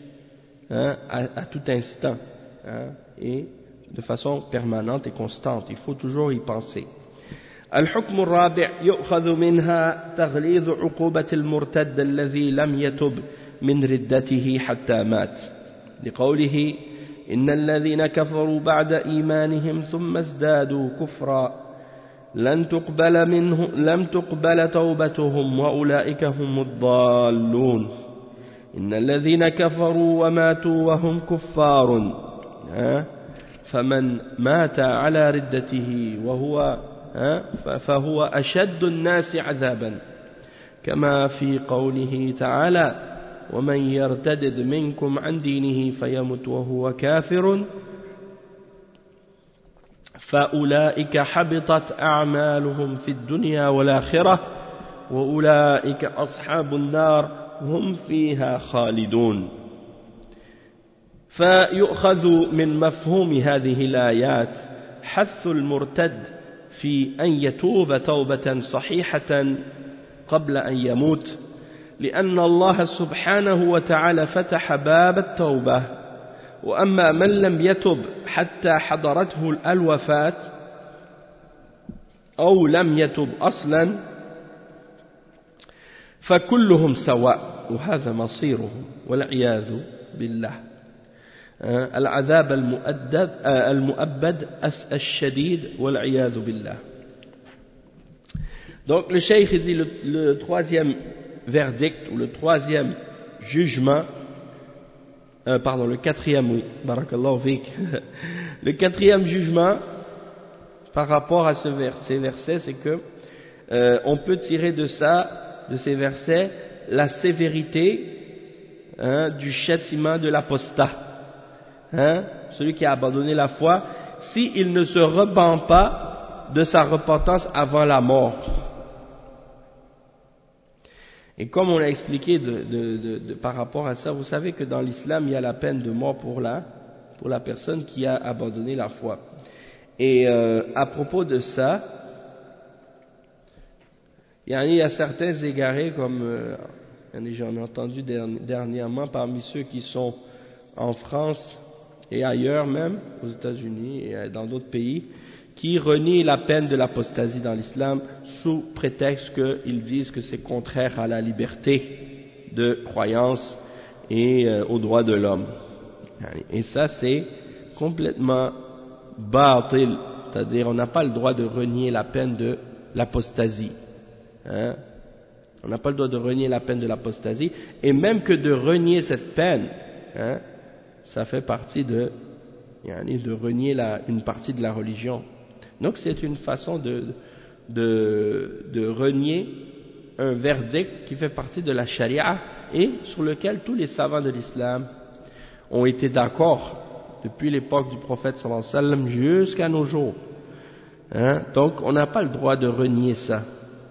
[SPEAKER 1] à tout instant et de façon permanente et constante. Il faut toujours y penser. الحكم الرابع يؤخذ منها تغليظ عقوبة المرتد الذي لم يتب من ردته حتى مات لقوله إن الذين كفروا بعد إيمانهم ثم ازدادوا كفرا لم تقبل توبتهم وأولئك هم الضالون إن الذين كفروا وماتوا وهم كفار فمن مات على ردته فهو أشد الناس عذابا كما في قوله تعالى ومن يرتدد منكم عن دينه فيمت وهو كافر فأولئك حبطت أعمالهم في الدنيا والآخرة وأولئك أصحاب النار هم فيها خالدون. فيؤخذ من مفهوم هذه الآيات حث المرتد في أن يتوب توبة صحيحة قبل أن يموت لأن الله سبحانه وتعالى فتح باب التوبة وأما من لم يتب حتى حضرته الوفاة أو لم يتب أصلا فكلهم سواء وهذا مصيرهم والعياذ بالله. العذاب المؤبد الشديد والعياذ بالله. Donc le cheikh dit le troisième verdict ou le troisième jugement, le quatrième, oui, barakallahu fik. Le quatrième jugement par rapport à ces versets, c'est que on peut tirer de ces versets, la sévérité du châtiment de l'apostat, celui qui a abandonné la foi, s'il ne se repent pas de sa repentance avant la mort. Et comme on a expliqué par rapport à ça, vous savez que dans l'islam, il y a la peine de mort pour la personne qui a abandonné la foi. Et à propos de ça, il y a certains égarés, comme j'en ai entendu dernièrement parmi ceux qui sont en France et ailleurs même, aux États-Unis et dans d'autres pays, qui renient la peine de l'apostasie dans l'islam sous prétexte qu'ils disent que c'est contraire à la liberté de croyance et aux droits de l'homme. Et ça c'est complètement bâtil, c'est-à-dire on n'a pas le droit de renier la peine de l'apostasie. On n'a pas le droit de renier la peine de l'apostasie, et même que de renier cette peine, ça fait partie de renier une partie de la religion. Donc c'est une façon de renier un verdict qui fait partie de la charia et sur lequel tous les savants de l'islam ont été d'accord depuis l'époque du prophète sallallahu alayhi wa sallam jusqu'à nos jours. Donc on n'a pas le droit de renier ça.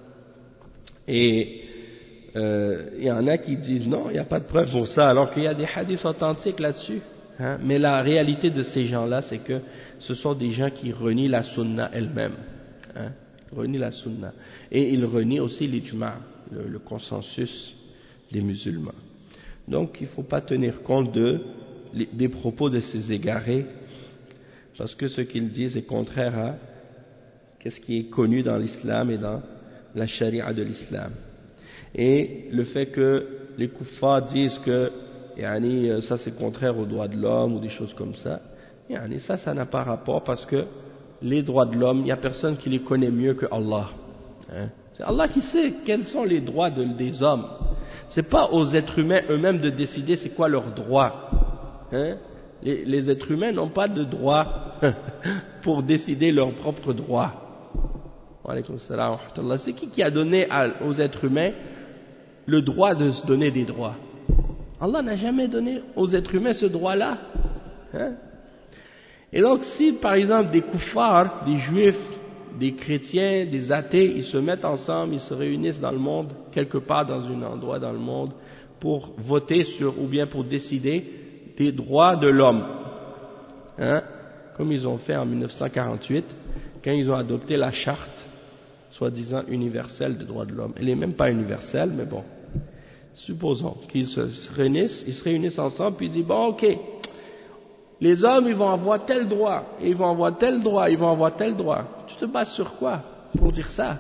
[SPEAKER 1] Et il y en a qui disent non, il n'y a pas de preuve pour ça, alors qu'il y a des hadiths authentiques là-dessus. Mais la réalité de ces gens-là, c'est que ce sont des gens qui renient la sunna elle-même. Renient la sunna. Et ils renient aussi l'ijma', le consensus des musulmans. Donc il ne faut pas tenir compte des propos de ces égarés, parce que ce qu'ils disent est contraire à ce qui est connu dans l'islam et dans la charia de l'islam. Et le fait que les kuffars disent que ça c'est contraire aux droits de l'homme ou des choses comme ça, ça n'a pas rapport, parce que les droits de l'homme, il n'y a personne qui les connaît mieux que Allah. C'est Allah qui sait quels sont les droits des hommes. C'est pas aux êtres humains eux-mêmes de décider c'est quoi leurs droits. Les êtres humains n'ont pas de droits. pour décider leurs propres droits. Wa alaykoum salam wa rahmatullah. C'est qui a donné aux êtres humains le droit de se donner des droits? Allah n'a jamais donné aux êtres humains ce droit-là. Hein? Et donc si par exemple des koufars, des juifs, des chrétiens, des athées, ils se mettent ensemble, ils se réunissent dans le monde, quelque part dans un endroit dans le monde, pour voter sur, ou bien pour décider des droits de l'homme. Hein? Comme ils ont fait en 1948, quand ils ont adopté la charte, soi-disant universelle des droits de l'homme. Elle n'est même pas universelle, mais bon. Supposons qu'ils se réunissent ensemble, puis ils disent, bon, ok, les hommes, ils vont avoir tel droit, et ils vont avoir tel droit, ils vont avoir tel droit. Tu te bases sur quoi pour dire ça?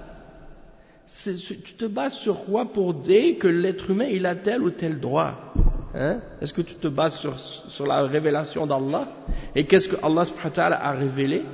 [SPEAKER 1] Tu te bases sur quoi pour dire que l'être humain, il a tel ou tel droit? Hein? Est-ce que tu te bases sur la révélation d'Allah? Et qu'est-ce que Allah subhanahu wa ta'ala a révélé?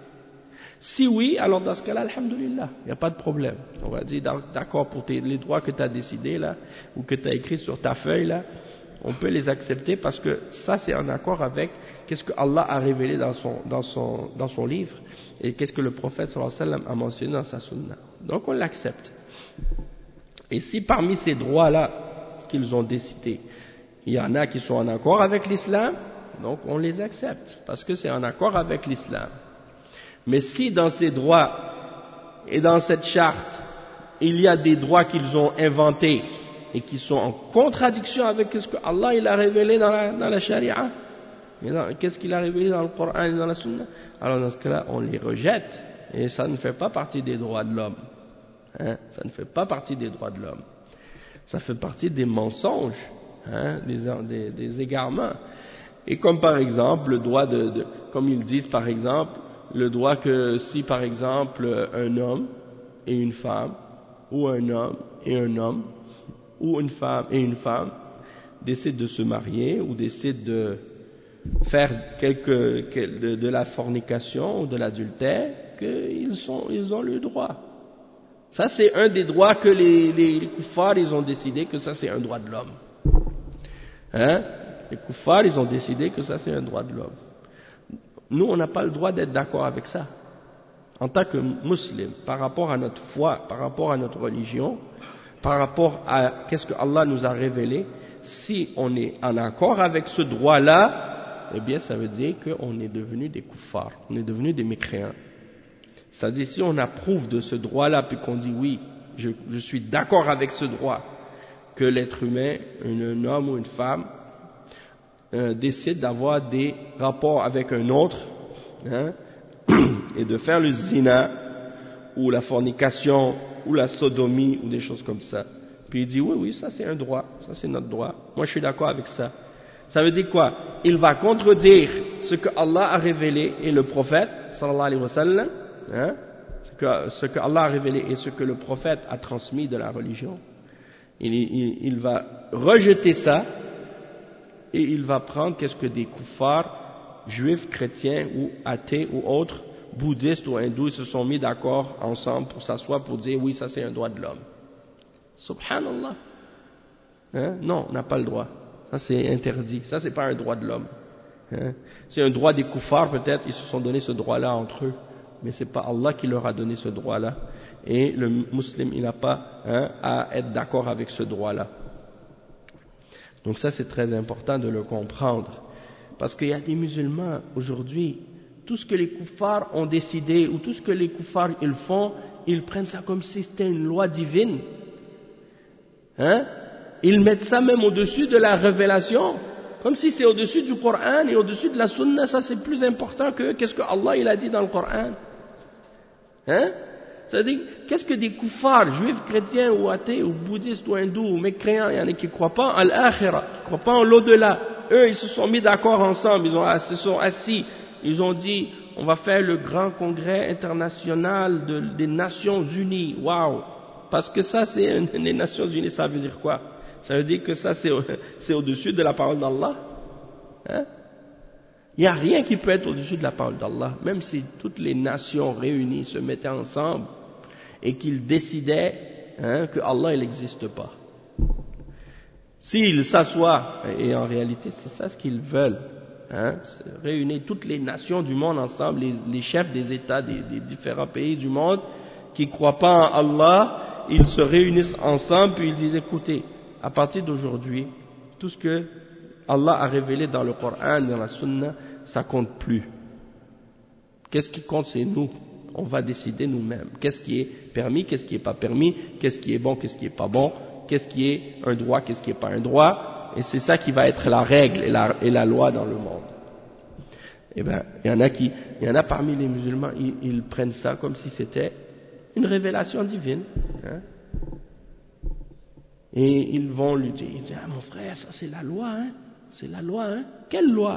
[SPEAKER 1] Si oui, alors dans ce cas-là, alhamdulillah, il n'y a pas de problème. On va dire, d'accord, pour les droits que tu as décidés là, ou que tu as écrits sur ta feuille là, on peut les accepter parce que ça c'est en accord avec qu'est-ce que Allah a révélé dans son livre et qu'est-ce que le prophète sallallahu alayhi wa sallam a mentionné dans sa sunna. Donc on l'accepte. Et si parmi ces droits-là qu'ils ont décidés, il y en a qui sont en accord avec l'islam, donc on les accepte parce que c'est en accord avec l'islam. Mais si dans ces droits et dans cette charte, il y a des droits qu'ils ont inventés et qui sont en contradiction avec ce que Allah il a révélé dans la charia, qu'est-ce qu'il a révélé dans le Coran et dans la Sunna, alors dans ce cas-là, on les rejette et ça ne fait pas partie des droits de l'homme. Hein? Ça ne fait pas partie des droits de l'homme. Ça fait partie des mensonges, hein? des égarements. Et comme par exemple, le droit comme ils disent par exemple, le droit que si par exemple un homme et une femme, ou un homme et un homme, ou une femme et une femme décident de se marier ou décident de faire de la fornication ou de l'adultère, ils ont le droit. Ça c'est un des droits que les koufars ils ont décidé que ça c'est un droit de l'homme. Hein? Les koufars ils ont décidé que ça c'est un droit de l'homme. Nous, on n'a pas le droit d'être d'accord avec ça. En tant que musulmans, par rapport à notre foi, par rapport à notre religion, par rapport à qu'est-ce que Allah nous a révélé, si on est en accord avec ce droit-là, eh bien, ça veut dire qu'on est devenu des koufars, on est devenu des mécréants. C'est-à-dire, si on approuve de ce droit-là, puis qu'on dit oui, je suis d'accord avec ce droit, que l'être humain, un homme ou une femme, décide d'avoir des rapports avec un autre, hein, et de faire le zina, ou la fornication, ou la sodomie, ou des choses comme ça. Puis il dit, oui, ça c'est un droit, ça c'est notre droit. Moi je suis d'accord avec ça. Ça veut dire quoi? Il va contredire ce que Allah a révélé, et le prophète, sallallahu alayhi wa sallam, hein, ce que Allah a révélé et ce que le prophète a transmis de la religion. Il va rejeter ça, et il va prendre qu'est-ce que des koufars, juifs, chrétiens ou athées ou autres, bouddhistes ou hindous, ils se sont mis d'accord ensemble pour s'asseoir pour dire oui, ça c'est un droit de l'homme. Subhanallah. Hein? Non, on n'a pas le droit. Ça c'est interdit. Ça c'est pas un droit de l'homme. Hein? C'est un droit des koufars, peut-être, ils se sont donné ce droit-là entre eux. Mais c'est pas Allah qui leur a donné ce droit-là. Et le musulman, il n'a pas à être d'accord avec ce droit-là. Donc ça c'est très important de le comprendre, parce qu'il y a des musulmans aujourd'hui, tout ce que les koufars ont décidé ou tout ce que les koufars ils font, ils prennent ça comme si c'était une loi divine. Hein? Ils mettent ça même au-dessus de la révélation, comme si c'est au-dessus du Coran et au-dessus de la Sunna. Ça c'est plus important que qu'est-ce que Allah il a dit dans le Coran. Hein? C'est-à-dire, qu'est-ce que des koufars, juifs, chrétiens ou athées ou bouddhistes ou hindous ou mécréants, il y en a qui ne croient pas en l'akhira, qui ne croient pas en l'au-delà. Eux, ils se sont mis d'accord ensemble, ils se sont assis, ils ont dit, on va faire le grand congrès international des Nations Unies. Waouh! Parce que ça, c'est les Nations Unies, ça veut dire quoi? Ça veut dire que ça, c'est au-dessus de la parole d'Allah? Hein? Il n'y a rien qui peut être au-dessus de la parole d'Allah, même si toutes les nations réunies se mettaient ensemble et qu'ils décidaient que Allah n'existe pas. S'ils s'assoient, et en réalité c'est ça ce qu'ils veulent, Hein, réunir toutes les nations du monde ensemble, les chefs des États des différents pays du monde qui ne croient pas en Allah, ils se réunissent ensemble puis ils disent écoutez, à partir d'aujourd'hui, tout ce que Allah a révélé dans le Coran, dans la Sunna, ça compte plus. Qu'est-ce qui compte, c'est nous. On va décider nous-mêmes. Qu'est-ce qui est permis, qu'est-ce qui n'est pas permis, qu'est-ce qui est bon, qu'est-ce qui n'est pas bon, qu'est-ce qui est un droit, qu'est-ce qui n'est pas un droit. Et c'est ça qui va être la règle et la loi dans le monde. Eh ben, il y en a parmi les musulmans, ils prennent ça comme si c'était une révélation divine. Hein? Et ils vont lui dire, ah mon frère, ça c'est la loi, hein? C'est la loi, hein? Quelle loi?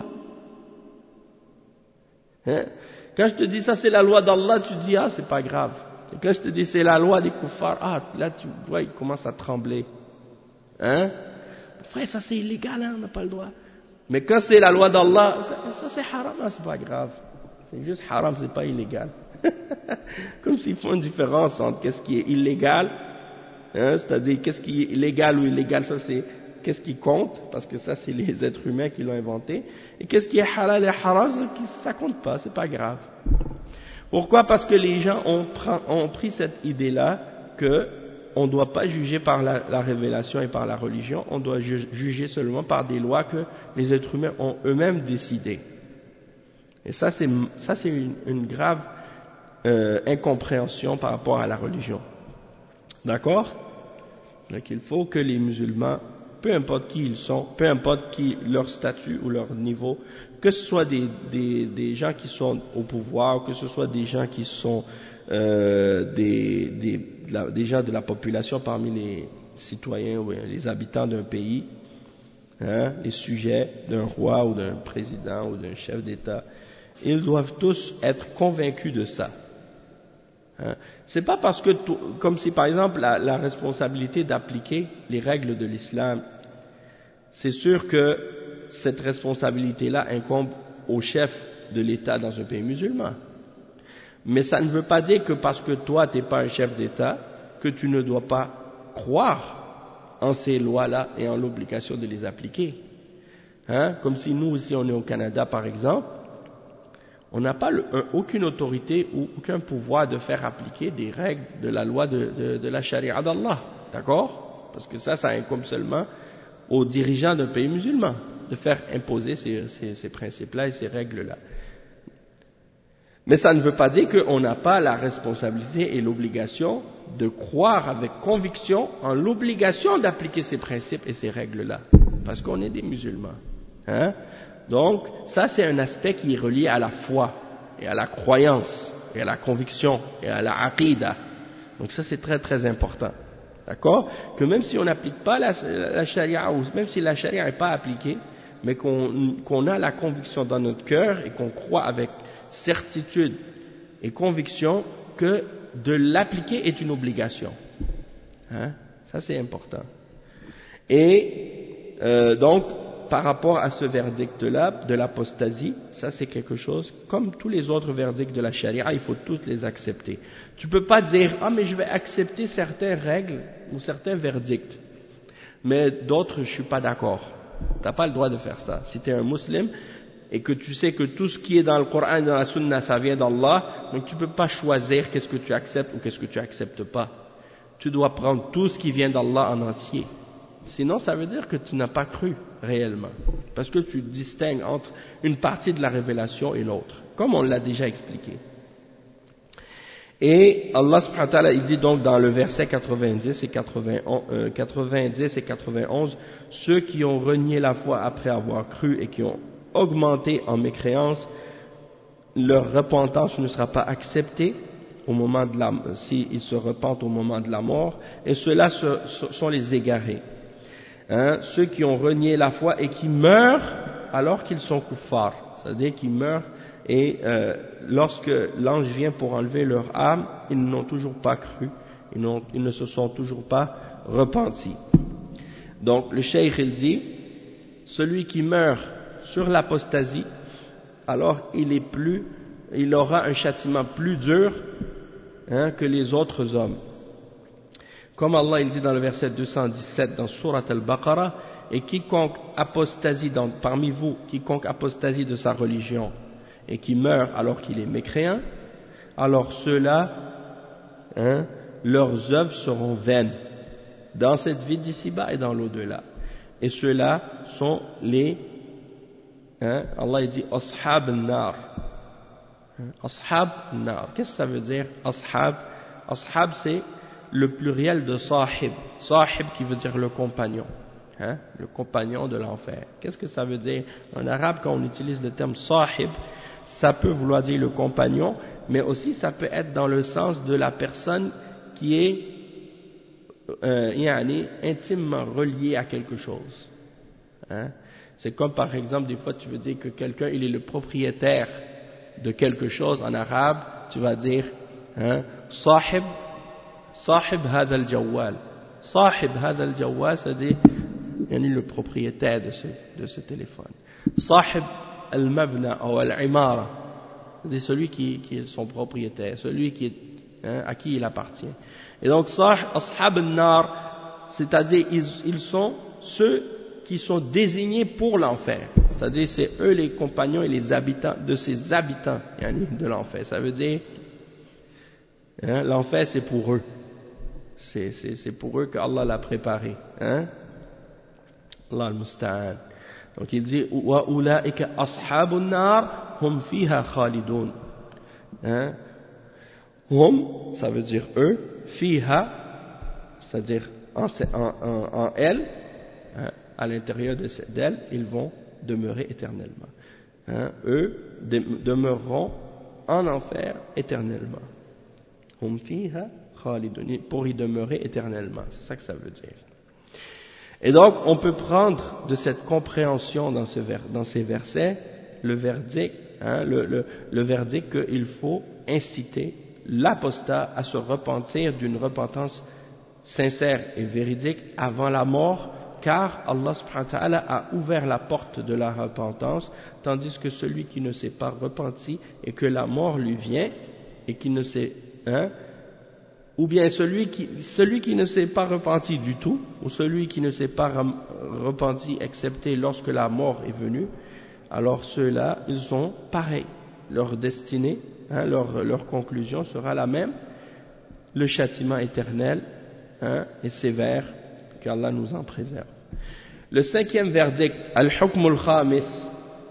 [SPEAKER 1] Hein? Quand je te dis ça c'est la loi d'Allah, tu dis ah c'est pas grave. Et quand je te dis c'est la loi des kuffars, ah là tu vois il commence à trembler. Hein? Frère, ça c'est illégal, hein, on n'a pas le droit. Mais quand c'est la loi d'Allah, ça c'est haram, non, c'est pas grave. C'est juste haram, c'est pas illégal. Comme s'ils font une différence entre qu'est-ce qui est illégal, hein, c'est-à-dire qu'est-ce qui est légal ou illégal, ça c'est qu'est-ce qui compte, parce que ça c'est les êtres humains qui l'ont inventé, et qu'est-ce qui est halal et haram, ça compte pas, c'est pas grave. Pourquoi? Parce que les gens ont pris cette idée-là que on ne doit pas juger par la révélation et par la religion, on doit juger seulement par des lois que les êtres humains ont eux-mêmes décidées. Et ça c'est une grave incompréhension par rapport à la religion. D'accord? Donc il faut que les musulmans, peu importe qui ils sont, peu importe leur statut ou leur niveau, que ce soit des gens qui sont au pouvoir, que ce soit des gens qui sont des gens de la population parmi les citoyens ou les habitants d'un pays, hein, les sujets d'un roi ou d'un président ou d'un chef d'État, ils doivent tous être convaincus de ça. Hein. C'est pas parce que, comme si par exemple la responsabilité d'appliquer les règles de l'islam, c'est sûr que cette responsabilité-là incombe au chef de l'État dans un pays musulman. Mais ça ne veut pas dire que parce que toi, tu n'es pas un chef d'État, que tu ne dois pas croire en ces lois-là et en l'obligation de les appliquer. Hein? Comme si nous, ici, on est au Canada, par exemple, on n'a pas aucune autorité ou aucun pouvoir de faire appliquer des règles de la loi de la charia d'Allah. D'accord? Parce que ça incombe seulement aux dirigeants d'un pays musulman de faire imposer ces principes-là et ces règles-là. Mais ça ne veut pas dire qu'on n'a pas la responsabilité et l'obligation de croire avec conviction en l'obligation d'appliquer ces principes et ces règles-là. Parce qu'on est des musulmans. Hein? Donc, ça c'est un aspect qui est relié à la foi et à la croyance et à la conviction et à la aqidah. Donc ça c'est très très important. D'accord? Que même si on n'applique pas la charia, ou même si la charia n'est pas appliquée, mais qu'on a la conviction dans notre cœur et qu'on croit avec certitude et conviction que de l'appliquer est une obligation. Hein? Ça c'est important. Et donc, par rapport à ce verdict-là, de l'apostasie, ça c'est quelque chose, comme tous les autres verdicts de la charia, il faut tous les accepter. Tu peux pas dire, ah mais je vais accepter certaines règles ou certains verdicts, mais d'autres je suis pas d'accord. T'as pas le droit de faire ça. Si tu es un musulman et que tu sais que tout ce qui est dans le Coran et dans la Sunna, ça vient d'Allah, donc tu peux pas choisir qu'est-ce que tu acceptes ou qu'est-ce que tu acceptes pas. Tu dois prendre tout ce qui vient d'Allah en entier. Sinon, ça veut dire que tu n'as pas cru réellement. Parce que tu distingues entre une partie de la révélation et l'autre. Comme on l'a déjà expliqué. Et Allah subhanahu wa ta'ala, il dit donc dans le verset 90 et 91, ceux qui ont renié la foi après avoir cru et qui ont augmenté en mécréance, leur repentance ne sera pas acceptée au moment de s'ils se repentent au moment de la mort, et ceux-là sont les égarés. Hein, ceux qui ont renié la foi et qui meurent alors qu'ils sont kuffars, c'est-à-dire qu'ils meurent et lorsque l'ange vient pour enlever leur âme, ils n'ont toujours pas cru, ils ne se sont toujours pas repentis. Donc le cheikh il dit, celui qui meurt sur l'apostasie, alors il aura un châtiment plus dur, hein, que les autres hommes. Comme Allah il dit dans le verset 217 dans Surat Al-Baqarah, et quiconque apostasie parmi vous, quiconque apostasie de sa religion et qui meurt alors qu'il est mécréant, alors ceux-là, leurs œuvres seront vaines dans cette vie d'ici-bas et dans l'au-delà. Et ceux-là sont les, Allah il dit ashab an-nar. Ashab an-nar. Qu'est-ce que ça veut dire ashab? Ashab c'est le pluriel de sahib. Sahib qui veut dire le compagnon. Le compagnon de l'enfer. Qu'est-ce que ça veut dire? En arabe, quand on utilise le terme sahib, ça peut vouloir dire le compagnon, mais aussi ça peut être dans le sens de la personne qui est intimement reliée à quelque chose. C'est comme par exemple, des fois tu veux dire que quelqu'un il est le propriétaire de quelque chose. En arabe, tu vas dire sahib hadha al-jawwal. Sahib hadha al-jawwal, c'est-à-dire le propriétaire de ce téléphone. Sahib al-mabna ou al-imara, c'est celui qui est son propriétaire, celui qui est, à qui il appartient. Et donc ashab al-nar, c'est-à-dire ils sont ceux qui sont désignés pour l'enfer, c'est-à-dire c'est eux les compagnons et les habitants de ces habitants de l'enfer. Ça veut dire l'enfer c'est pour eux, c'est pour eux qu'Allah l'a préparé. Allah al-musta'an. Donc il dit wa ulaika ashabun nar hum fiha khalidun. Hum, ça veut dire eux, fiha, c'est-à-dire en elle, à l'intérieur d'elle, ils vont demeurer éternellement. Eux demeureront en enfer éternellement. Hum fiha khalidun, pour y demeurer éternellement. C'est ça que ça veut dire. Et donc, on peut prendre de cette compréhension dans ces versets le verdict, le verdict qu'il faut inciter l'apostat à se repentir d'une repentance sincère et véridique avant la mort, car Allah subhanahu wa ta'ala a ouvert la porte de la repentance, tandis que celui qui ne s'est pas repenti et que la mort lui vient et qui ne s'est ou bien celui qui ne s'est pas repenti du tout, ou celui qui ne s'est pas repenti excepté lorsque la mort est venue, alors ceux-là, ils sont pareils. Leur destinée, leur conclusion sera la même, le châtiment éternel et sévère, qu'Allah nous en préserve. Le cinquième verdict, al-hukm al-khamis,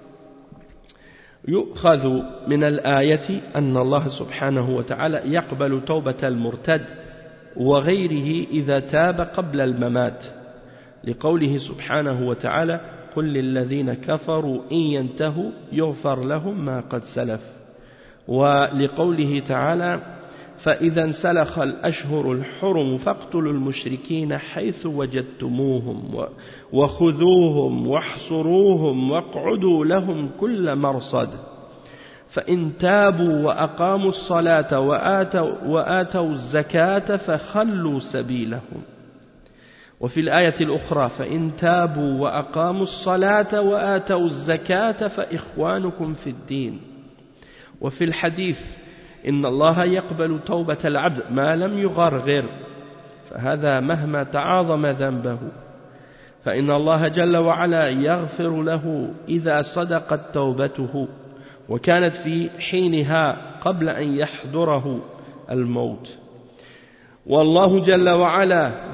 [SPEAKER 1] يؤخذ من الآية أن الله سبحانه وتعالى يقبل توبة المرتد وغيره إذا تاب قبل الممات لقوله سبحانه وتعالى قل للذين كفروا إن ينتهوا يغفر لهم ما قد سلف ولقوله تعالى فإذا انسلخ الأشهر الحرم فاقتلوا المشركين حيث وجدتموهم وخذوهم واحصروهم واقعدوا لهم كل مرصد فإن تابوا وأقاموا الصلاة وآتوا الزكاة فخلوا سبيلهم وفي الآية الأخرى فإن تابوا وأقاموا الصلاة وآتوا الزكاة فإخوانكم في الدين وفي الحديث إن الله يقبل توبة العبد ما لم يغرغر فهذا مهما تعاظم ذنبه فإن الله جل وعلا يغفر له إذا صدقت توبته وكانت في حينها قبل أن يحضره الموت والله جل وعلا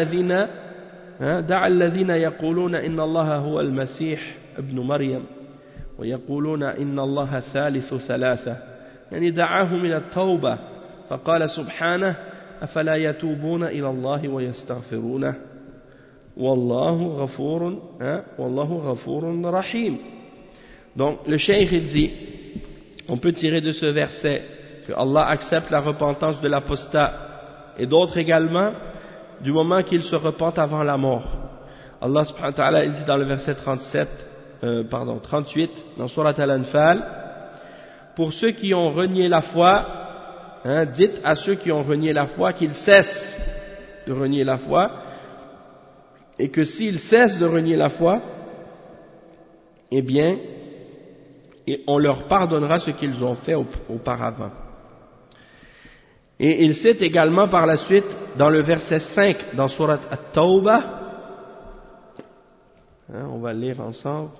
[SPEAKER 1] دعا الذين يقولون إن الله هو المسيح ابن مريم ويقولون إن الله ثالث ثلاثة يعني دعاهم إلى التوبة فقال سبحانه أفلا يتوبون إلى الله ويستغفرونه والله غفور رحيم. Donc le cheikh il dit, on peut tirer de ce verset que Allah accepte la repentance de l'apostat et d'autres également du moment qu'il se repente avant la mort. Allah subhanahu wa ta'ala il dit dans le verset 38 dans Surat Al-Anfal, pour ceux qui ont renié la foi, dites à ceux qui ont renié la foi qu'ils cessent de renier la foi, et que s'ils cessent de renier la foi, eh bien, on leur pardonnera ce qu'ils ont fait auparavant. Et il cite également par la suite dans le verset 5 dans Surat At-Tawbah, on va le lire ensemble.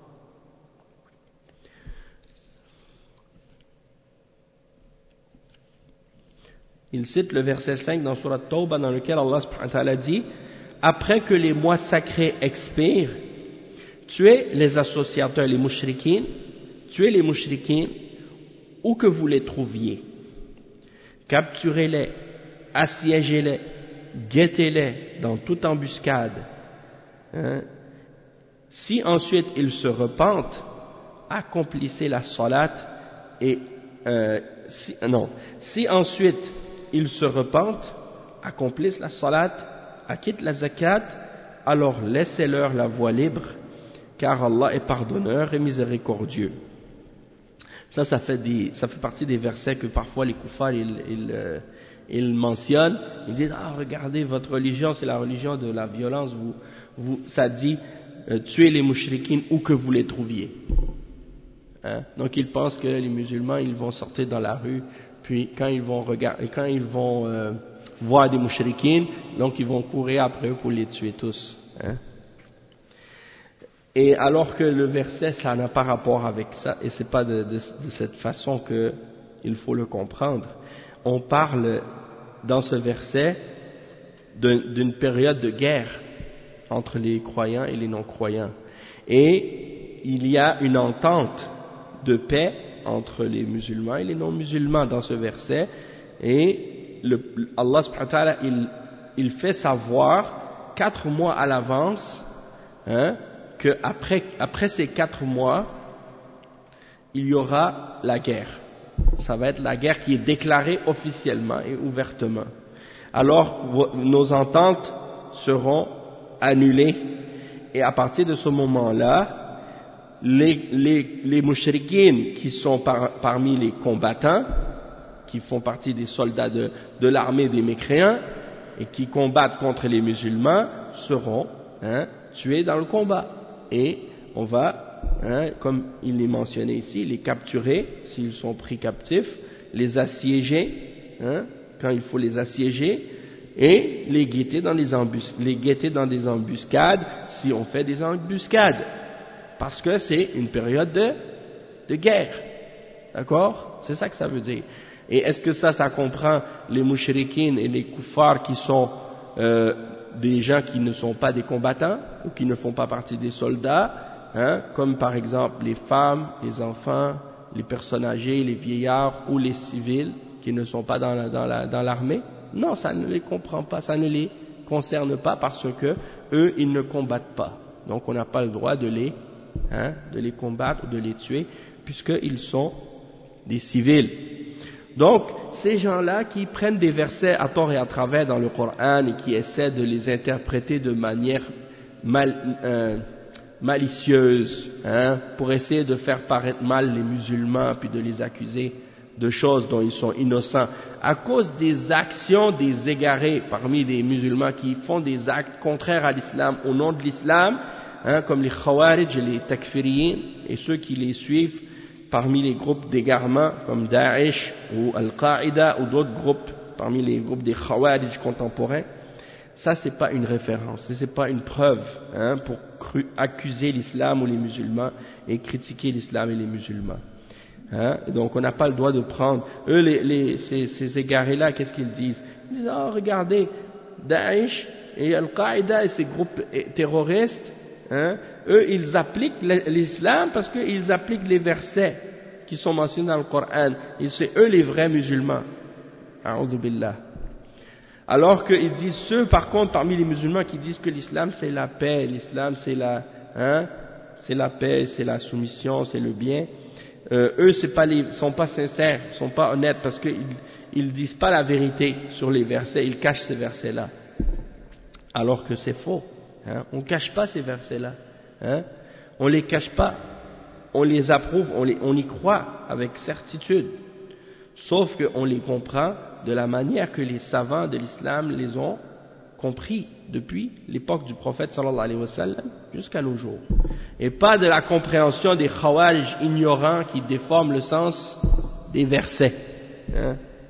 [SPEAKER 1] Il cite le verset 5 dans Surat At-Tawbah dans lequel Allah subhanahu wa ta'ala dit: après que les mois sacrés expirent, tuez les associateurs, les mushrikines, tuez les mushrikines où que vous les trouviez. Capturez-les, assiégez-les, guettez-les dans toute embuscade. Si ensuite ils se repentent, accomplissez la salat et si ensuite ils se repentent, accomplissent la salat, acquittent la zakat, alors laissez-leur la voie libre, car Allah est pardonneur et miséricordieux. Ça fait partie des versets que parfois les koufars ils mentionnent. Ils disent: ah, regardez, votre religion, c'est la religion de la violence. Ça dit tuez les mushrikines où que vous les trouviez. Donc ils pensent que les musulmans ils vont sortir dans la rue, puis quand ils vont voir des mushrikines, donc ils vont courir après eux pour les tuer tous. Et alors que le verset, ça n'a pas rapport avec ça, et c'est pas de cette façon que il faut le comprendre. On parle dans ce verset d'une période de guerre entre les croyants et les non-croyants. Et il y a une entente de paix entre les musulmans et les non-musulmans dans ce verset. Et Allah subhanahu wa ta'ala, il fait savoir 4 mois à l'avance, que après ces 4 mois, il y aura la guerre. Ça va être la guerre qui est déclarée officiellement et ouvertement. Alors, nos ententes seront annulées, et à partir de ce moment-là, les mushrikines qui sont parmi les combattants, qui font partie des soldats de l'armée des mécréants et qui combattent contre les musulmans, seront tués dans le combat. Et on va, comme il est mentionné ici, les capturer s'ils sont pris captifs, les assiéger, quand il faut les assiéger, et les guetter dans des embuscades si on fait des embuscades, parce que c'est une période de guerre. D'accord? C'est ça que ça veut dire. Et est-ce que ça comprend les mushrikines et les kuffars qui sont des gens qui ne sont pas des combattants ou qui ne font pas partie des soldats, comme par exemple les femmes, les enfants, les personnes âgées, les vieillards ou les civils qui ne sont pas dans l'armée? Non, ça ne les comprend pas, ça ne les concerne pas, parce que eux, ils ne combattent pas. Donc on n'a pas le droit de les combattre ou de les tuer, puisqu'ils sont des civils. Donc, ces gens-là qui prennent des versets à tort et à travers dans le Coran et qui essaient de les interpréter de manière malicieuse, pour essayer de faire paraître mal les musulmans, puis de les accuser de choses dont ils sont innocents, à cause des actions des égarés parmi les musulmans qui font des actes contraires à l'islam au nom de l'islam, comme les Khawarij et les Takfiriyin et ceux qui les suivent parmi les groupes d'égarement comme Daesh ou Al-Qaïda ou d'autres groupes parmi les groupes des Khawarij contemporains. Ça, c'est pas une référence, c'est pas une preuve pour accuser l'islam ou les musulmans et critiquer l'islam et les musulmans. Donc on n'a pas le droit de prendre. Eux, ces égarés-là, qu'est-ce qu'ils disent? Ils disent: oh, regardez, Daesh et Al-Qaïda et ces groupes terroristes, eux, ils appliquent l'islam parce qu'ils appliquent les versets qui sont mentionnés dans le Coran. Et c'est eux les vrais musulmans. A'udhu billah. Alors qu'ils disent, ceux par contre parmi les musulmans qui disent que l'islam c'est la paix, l'islam c'est la paix, c'est la soumission, c'est le bien. Eux, sont pas sincères, sont pas honnêtes, parce qu'ils disent pas la vérité sur les versets, ils cachent ces versets-là. Alors que c'est faux. On cache pas ces versets-là. On les cache pas. On les approuve, on y croit avec certitude. Sauf qu'on les comprend de la manière que les savants de l'islam les ont compris depuis l'époque du prophète sallallahu alayhi wa sallam jusqu'à nos jours. Et pas de la compréhension des khawarij ignorants qui déforment le sens des versets.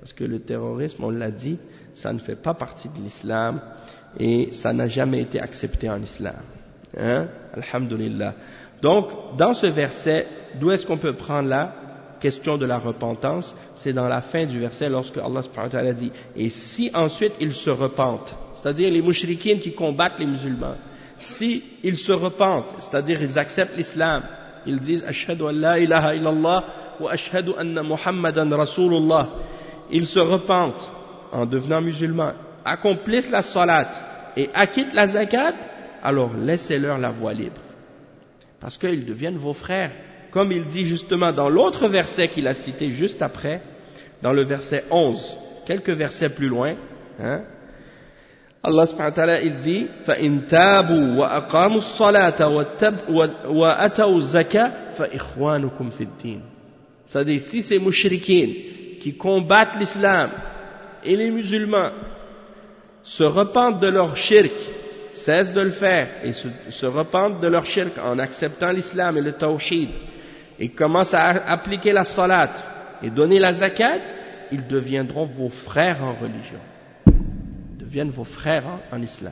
[SPEAKER 1] Parce que le terrorisme, on l'a dit, ça ne fait pas partie de l'islam et ça n'a jamais été accepté en islam. Hein? Alhamdulillah. Donc, dans ce verset, d'où est-ce qu'on peut prendre la question de la repentance? C'est dans la fin du verset lorsque Allah subhanahu wa ta'ala dit « Et si ensuite ils se repentent », c'est-à-dire les mouchrikines qui combattent les musulmans, si ils se repentent, c'est-à-dire ils acceptent l'islam, ils disent « Ashhadu an la ilaha illallah wa ashhadu anna Muhammadan Rasulullah », ils se repentent en devenant musulmans, accomplissent la salat et acquittent la zakat, alors laissez-leur la voie libre. Parce qu'ils deviennent vos frères. Comme il dit justement dans l'autre verset qu'il a cité juste après, dans le verset 11, quelques versets plus loin, hein, Allah subhanahu wa ta'ala, il dit فَإِن تَابُوا وَأَقَامُوا الصَّلَاةَ وَأَتَوُوا الزَّكَاةَ فَإِخْوَانُكُمْ فِي الدِّينِ. C'est-à-dire, si ces mouchrikines qui combattent l'islam et les musulmans se repentent de leur shirk, cessent de le faire et se repentent de leur shirk en acceptant l'islam et le tawhid et commencent à appliquer la salat et donner la zakat, ils deviendront vos frères en religion. Ils deviennent vos frères en islam.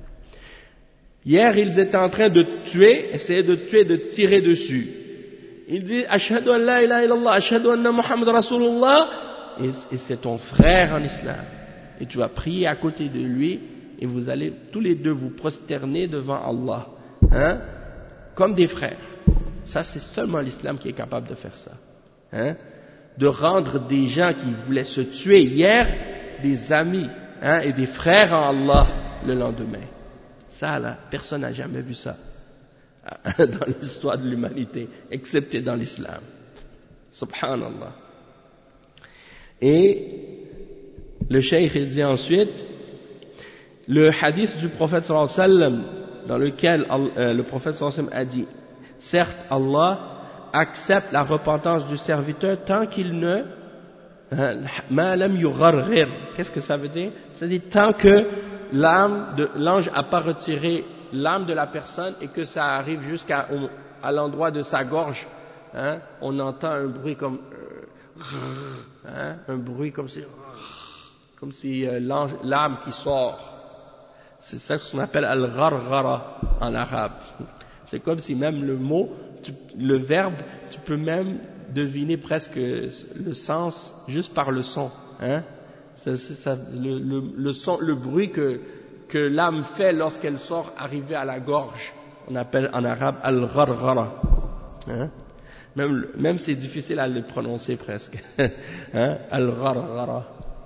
[SPEAKER 1] Hier, ils étaient en train de tuer, essayer de tuer, de tirer dessus. Ils disent « Ashhadu an la ilaha illallah, ashhadu anna Muhammad Rasulullah » et c'est ton frère en islam. Et tu vas prier à côté de lui et vous allez tous les deux vous prosterner devant Allah, hein, comme des frères. Ça, c'est seulement l'islam qui est capable de faire ça, hein, de rendre des gens qui voulaient se tuer hier des amis, hein, et des frères en Allah le lendemain. Ça, là, personne n'a jamais vu ça dans l'histoire de l'humanité, excepté dans l'islam. Subhanallah. Et le cheikh il dit ensuite, le hadith du prophète sallallahu alayhi wa sallam, dans lequel le prophète sallallahu alayhi wa sallam a dit, certes Allah accepte la repentance du serviteur tant qu'il ne ma lam yugharghir. Qu'est-ce que ça veut dire? C'est-à-dire tant que l'ange n'a pas retiré l'âme de la personne et que ça arrive jusqu'à l'endroit de sa gorge, hein, on entend un bruit comme hein, un bruit comme si l'âme qui sort. C'est ça qu'on appelle al-gharghara en arabe. C'est comme si même le mot, le verbe, tu peux même deviner presque le sens juste par le son. Hein? Le son, le bruit que l'âme fait lorsqu'elle sort arrivé à la gorge. On appelle en arabe al-gharghara. Hein? Même c'est difficile à le prononcer presque. Hein? Al-gharghara.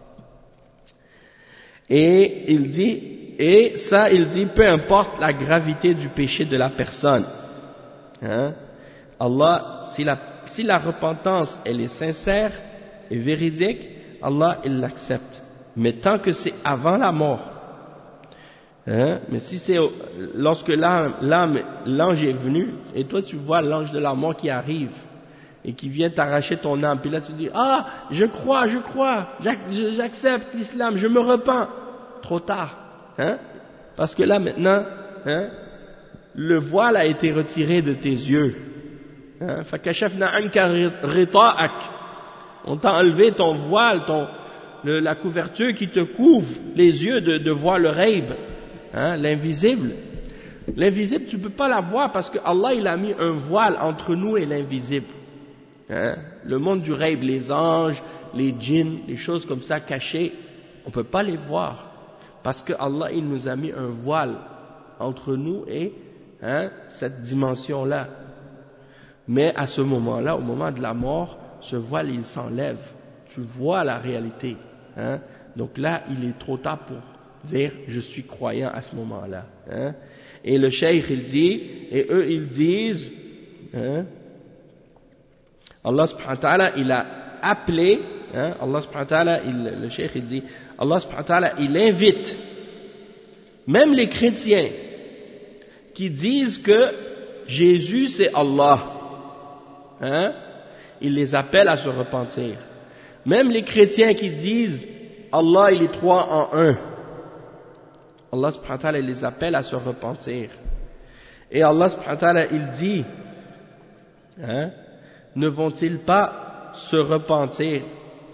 [SPEAKER 1] Et il dit, peu importe la gravité du péché de la personne. Hein? Allah, si la repentance, elle est sincère et véridique, Allah, il l'accepte. Mais tant que c'est avant la mort, hein? Mais si c'est lorsque l'ange est venu, et toi tu vois l'ange de la mort qui arrive, et qui vient t'arracher ton âme, puis là tu dis, ah, je crois, j'accepte l'islam, je me repens. Trop tard, hein? Parce que là maintenant, hein, le voile a été retiré de tes yeux. Hein? Fakashafna anka rita'ak. On t'a enlevé ton voile, la couverture qui te couvre les yeux de voir le ghaib, hein, l'invisible. L'invisible, tu peux pas la voir parce que Allah il a mis un voile entre nous et l'invisible. Hein? Le monde du ghaib, les anges, les djinns, les choses comme ça cachées, on peut pas les voir. Parce que Allah, il nous a mis un voile entre nous et hein, cette dimension-là. Mais à ce moment-là, au moment de la mort, ce voile, il s'enlève. Tu vois la réalité. Hein. Donc là, il est trop tard pour dire « je suis croyant » à ce moment-là. Hein. Et le cheikh, il dit, et eux, ils disent, hein, Allah subhanahu wa ta'ala, il a appelé, hein, Allah subhanahu wa ta'ala, le cheikh, il dit, Allah subhanahu wa ta'ala, il invite même les chrétiens qui disent que Jésus c'est Allah, hein, il les appelle à se repentir. Même les chrétiens qui disent Allah il est trois en un, Allah subhanahu wa ta'ala il les appelle à se repentir. Et Allah subhanahu wa ta'ala il dit, hein, ne vont-ils pas se repentir,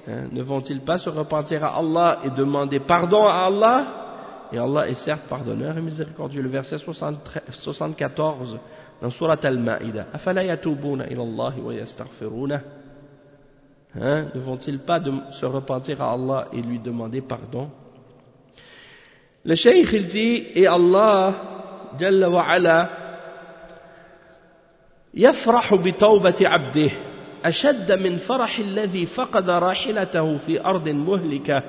[SPEAKER 1] Ne vont-ils pas se repentir à Allah et demander pardon à Allah? Et Allah est certes pardonneur et miséricordieux. Le verset 74 dans Surat Al-Ma'ida. Afala yatubuna ila Allah wa yastaghfiruna. Ne vont-ils pas se repentir à Allah et lui demander pardon? Le cheikh il dit, et Allah Jalla wa Ala يفرح بتوبة عبده أشد من فرح الذي فقد راحلته في أرض مهلكة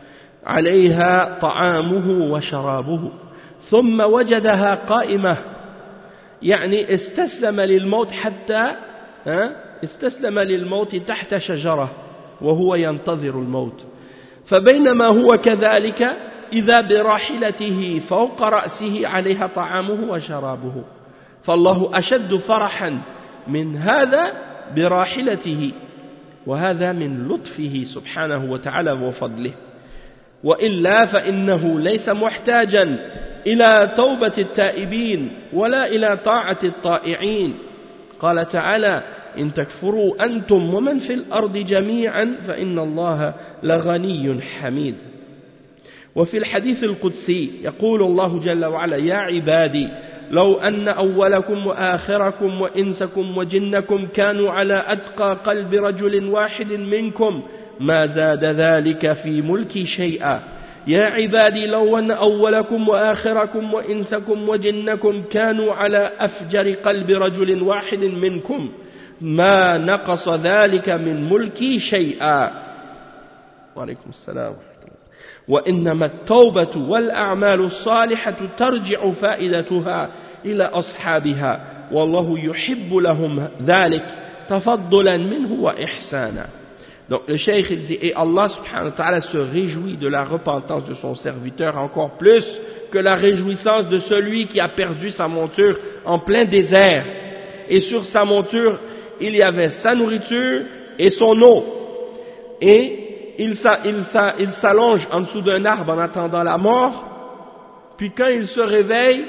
[SPEAKER 1] عليها طعامه وشرابه ثم وجدها قائمة يعني استسلم للموت حتى استسلم للموت تحت شجرة وهو ينتظر الموت فبينما هو كذلك إذا براحلته فوق رأسه عليها طعامه وشرابه فالله أشد فرحا من هذا براحلته وهذا من لطفه سبحانه وتعالى وفضله وإلا فإنه ليس محتاجا إلى توبة التائبين ولا إلى طاعة الطائعين قال تعالى إن تكفروا أنتم ومن في الأرض جميعا فإن الله لغني حميد وفي الحديث القدسي يقول الله جل وعلا يا عبادي لو أن أولكم وآخركم وإنسكم وجنكم كانوا على أتقى قلب رجل واحد منكم ما زاد ذلك في ملكي شيئا يا عبادي لو أن أولكم وآخركم وإنسكم وجنكم كانوا على أفجر قلب رجل واحد منكم ما نقص ذلك من ملكي شيئا وعليكم السلام وإنما التوبة والأعمال الصالحة ترجع فائدتها إلى أصحابها والله يحب لهم ذلك تفضلا منه وإحسانا. Donc le cheikh il dit et Allah subhanahu wa ta'ala se réjouit de la repentance de son serviteur encore plus que la réjouissance de celui qui a perdu sa monture en plein désert et sur sa monture il y avait sa nourriture et son eau et il s'allonge en dessous d'un arbre en attendant la mort, puis quand il se réveille,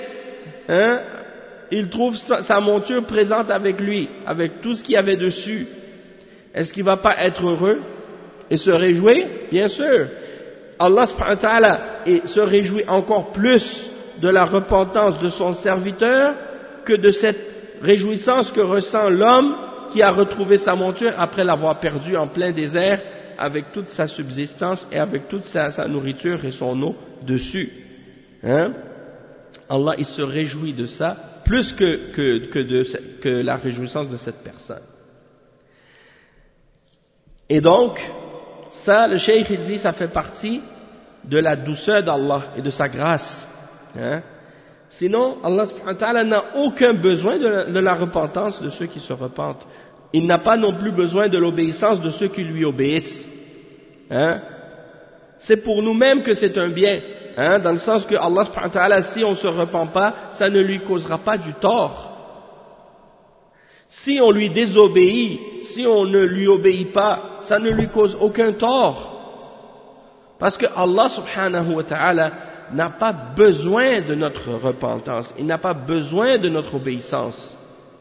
[SPEAKER 1] il trouve sa monture présente avec lui, avec tout ce qu'il y avait dessus. Est-ce qu'il ne va pas être heureux et se réjouir? Bien sûr. Allah subhanahu wa ta'ala se réjouit encore plus de la repentance de son serviteur que de cette réjouissance que ressent l'homme qui a retrouvé sa monture après l'avoir perdue en plein désert, avec toute sa subsistance et avec toute sa nourriture et son eau dessus. Allah, il se réjouit de ça plus que la réjouissance de cette personne. Et donc, ça, le cheikh, il dit, ça fait partie de la douceur d'Allah et de sa grâce. Sinon, Allah subhanahu wa ta'ala n'a aucun besoin de la repentance de ceux qui se repentent. Il n'a pas non plus besoin de l'obéissance de ceux qui lui obéissent. C'est pour nous-mêmes que c'est un bien, dans le sens que Allah subhanahu wa ta'ala, si on ne se repent pas, ça ne lui causera pas du tort. Si on lui désobéit, si on ne lui obéit pas, ça ne lui cause aucun tort. Parce que Allah subhanahu wa ta'ala n'a pas besoin de notre repentance, il n'a pas besoin de notre obéissance.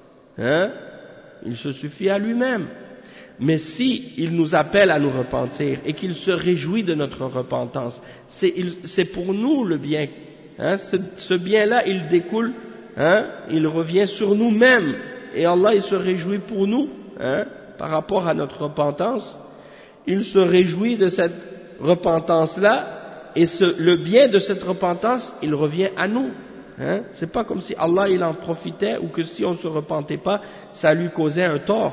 [SPEAKER 1] Il se suffit à lui-même. Mais si il nous appelle à nous repentir et qu'il se réjouit de notre repentance, c'est pour nous le bien. Ce bien-là, il découle, il revient sur nous-mêmes. Et Allah, il se réjouit pour nous, par rapport à notre repentance. Il se réjouit de cette repentance-là, et le bien de cette repentance, il revient à nous. C'est pas comme si Allah, il en profitait, ou que si on ne se repentait pas, ça lui causait un tort.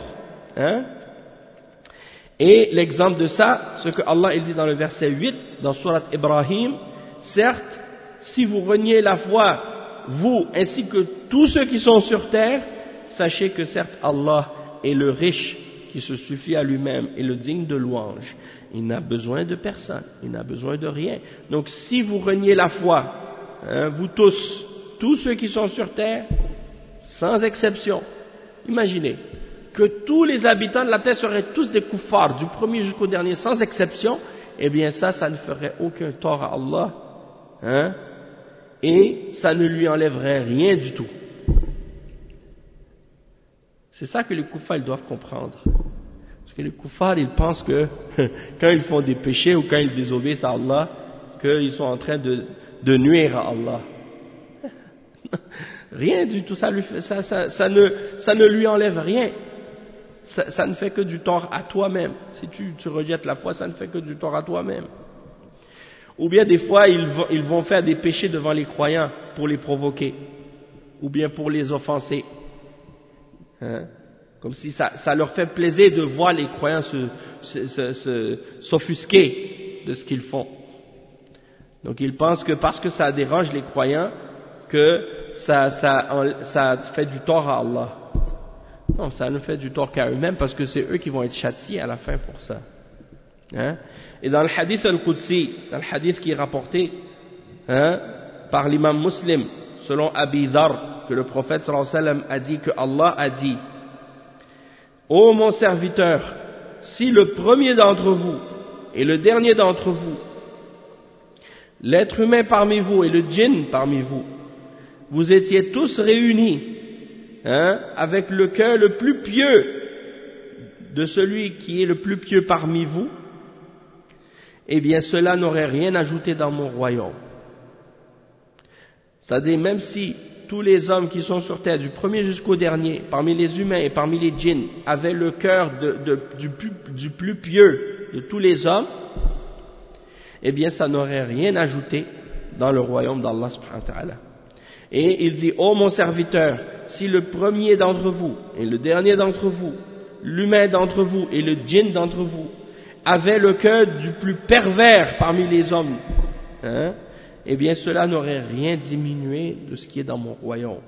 [SPEAKER 1] Et l'exemple de ça, ce que Allah il dit dans le verset 8, dans Surat Ibrahim, certes, si vous reniez la foi, vous ainsi que tous ceux qui sont sur terre, sachez que certes Allah est le riche qui se suffit à lui-même et le digne de louange. Il n'a besoin de personne, il n'a besoin de rien. Donc si vous reniez la foi, vous tous ceux qui sont sur terre, sans exception, imaginez que tous les habitants de la terre seraient tous des kuffars, du premier jusqu'au dernier, sans exception, eh bien ça ne ferait aucun tort à Allah, et ça ne lui enlèverait rien du tout. C'est ça que les kuffars doivent comprendre. Parce que les kuffars, ils pensent que quand ils font des péchés ou quand ils désobéissent à Allah, qu'ils sont en train de nuire à Allah. Rien du tout, ça ne lui enlève rien. Ça ne fait que du tort à toi-même. Si tu rejettes la foi, ça ne fait que du tort à toi-même. Ou bien des fois, ils vont faire des péchés devant les croyants pour les provoquer, ou bien pour les offenser. Hein? Comme si ça leur fait plaisir de voir les croyants s'offusquer de ce qu'ils font. Donc ils pensent que parce que ça dérange les croyants, que ça fait du tort à Allah. Non, ça ne fait du tort qu'à eux-mêmes parce que c'est eux qui vont être châtiés à la fin pour ça. Hein? Et dans le hadith al-Qudsi, dans le hadith qui est rapporté par l'imam Muslim, selon Abi Dharr, que le prophète sallallahu alayhi wa sallam a dit, que Allah a dit: ô mon serviteur, si le premier d'entre vous et le dernier d'entre vous, l'être humain parmi vous et le djinn parmi vous, vous étiez tous réunis avec le cœur le plus pieux de celui qui est le plus pieux parmi vous, eh bien cela n'aurait rien ajouté dans mon royaume. C'est-à-dire, même si tous les hommes qui sont sur terre, du premier jusqu'au dernier, parmi les humains et parmi les djinns, avaient le cœur du plus pieux de tous les hommes, eh bien ça n'aurait rien ajouté dans le royaume d'Allah subhanahu wa ta'ala. Et il dit: ô mon serviteur, si le premier d'entre vous et le dernier d'entre vous, l'humain d'entre vous et le djinn d'entre vous, avaient le cœur du plus pervers parmi les hommes, eh bien cela n'aurait rien diminué de ce qui est dans mon royaume.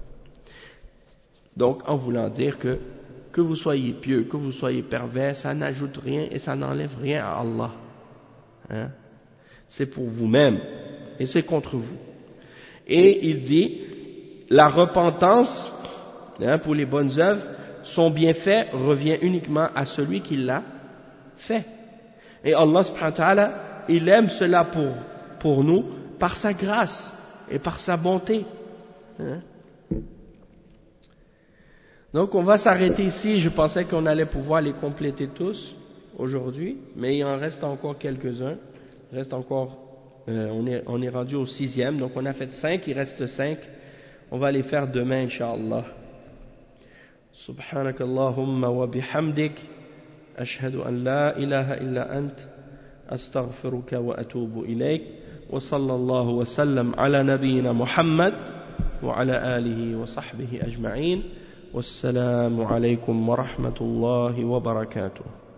[SPEAKER 1] Donc en voulant dire que vous soyez pieux, que vous soyez pervers, ça n'ajoute rien et ça n'enlève rien à Allah. C'est pour vous-même et c'est contre vous. Et il dit: la repentance pour les bonnes œuvres, son bienfait revient uniquement à celui qui l'a fait. Et Allah subhanahu wa ta'ala, il aime cela pour nous par sa grâce et par sa bonté. Donc on va s'arrêter ici. Je pensais qu'on allait pouvoir les compléter tous aujourd'hui, mais il en reste encore quelques-uns. Il reste encore, on est rendu au 6e, donc on a fait 5, il reste 5. On va les faire demain, Inch'Allah. Subhanakallahumma wa bihamdik, ashhadu an la ilaha illa ant, astaghfiruka wa atubu ilayk, wa sallallahu wa sallam ala nabiyyina Muhammad, wa ala alihi wa sahbihi ajma'in. Wassalamu alaykum wa rahmatullahi wa barakatuh.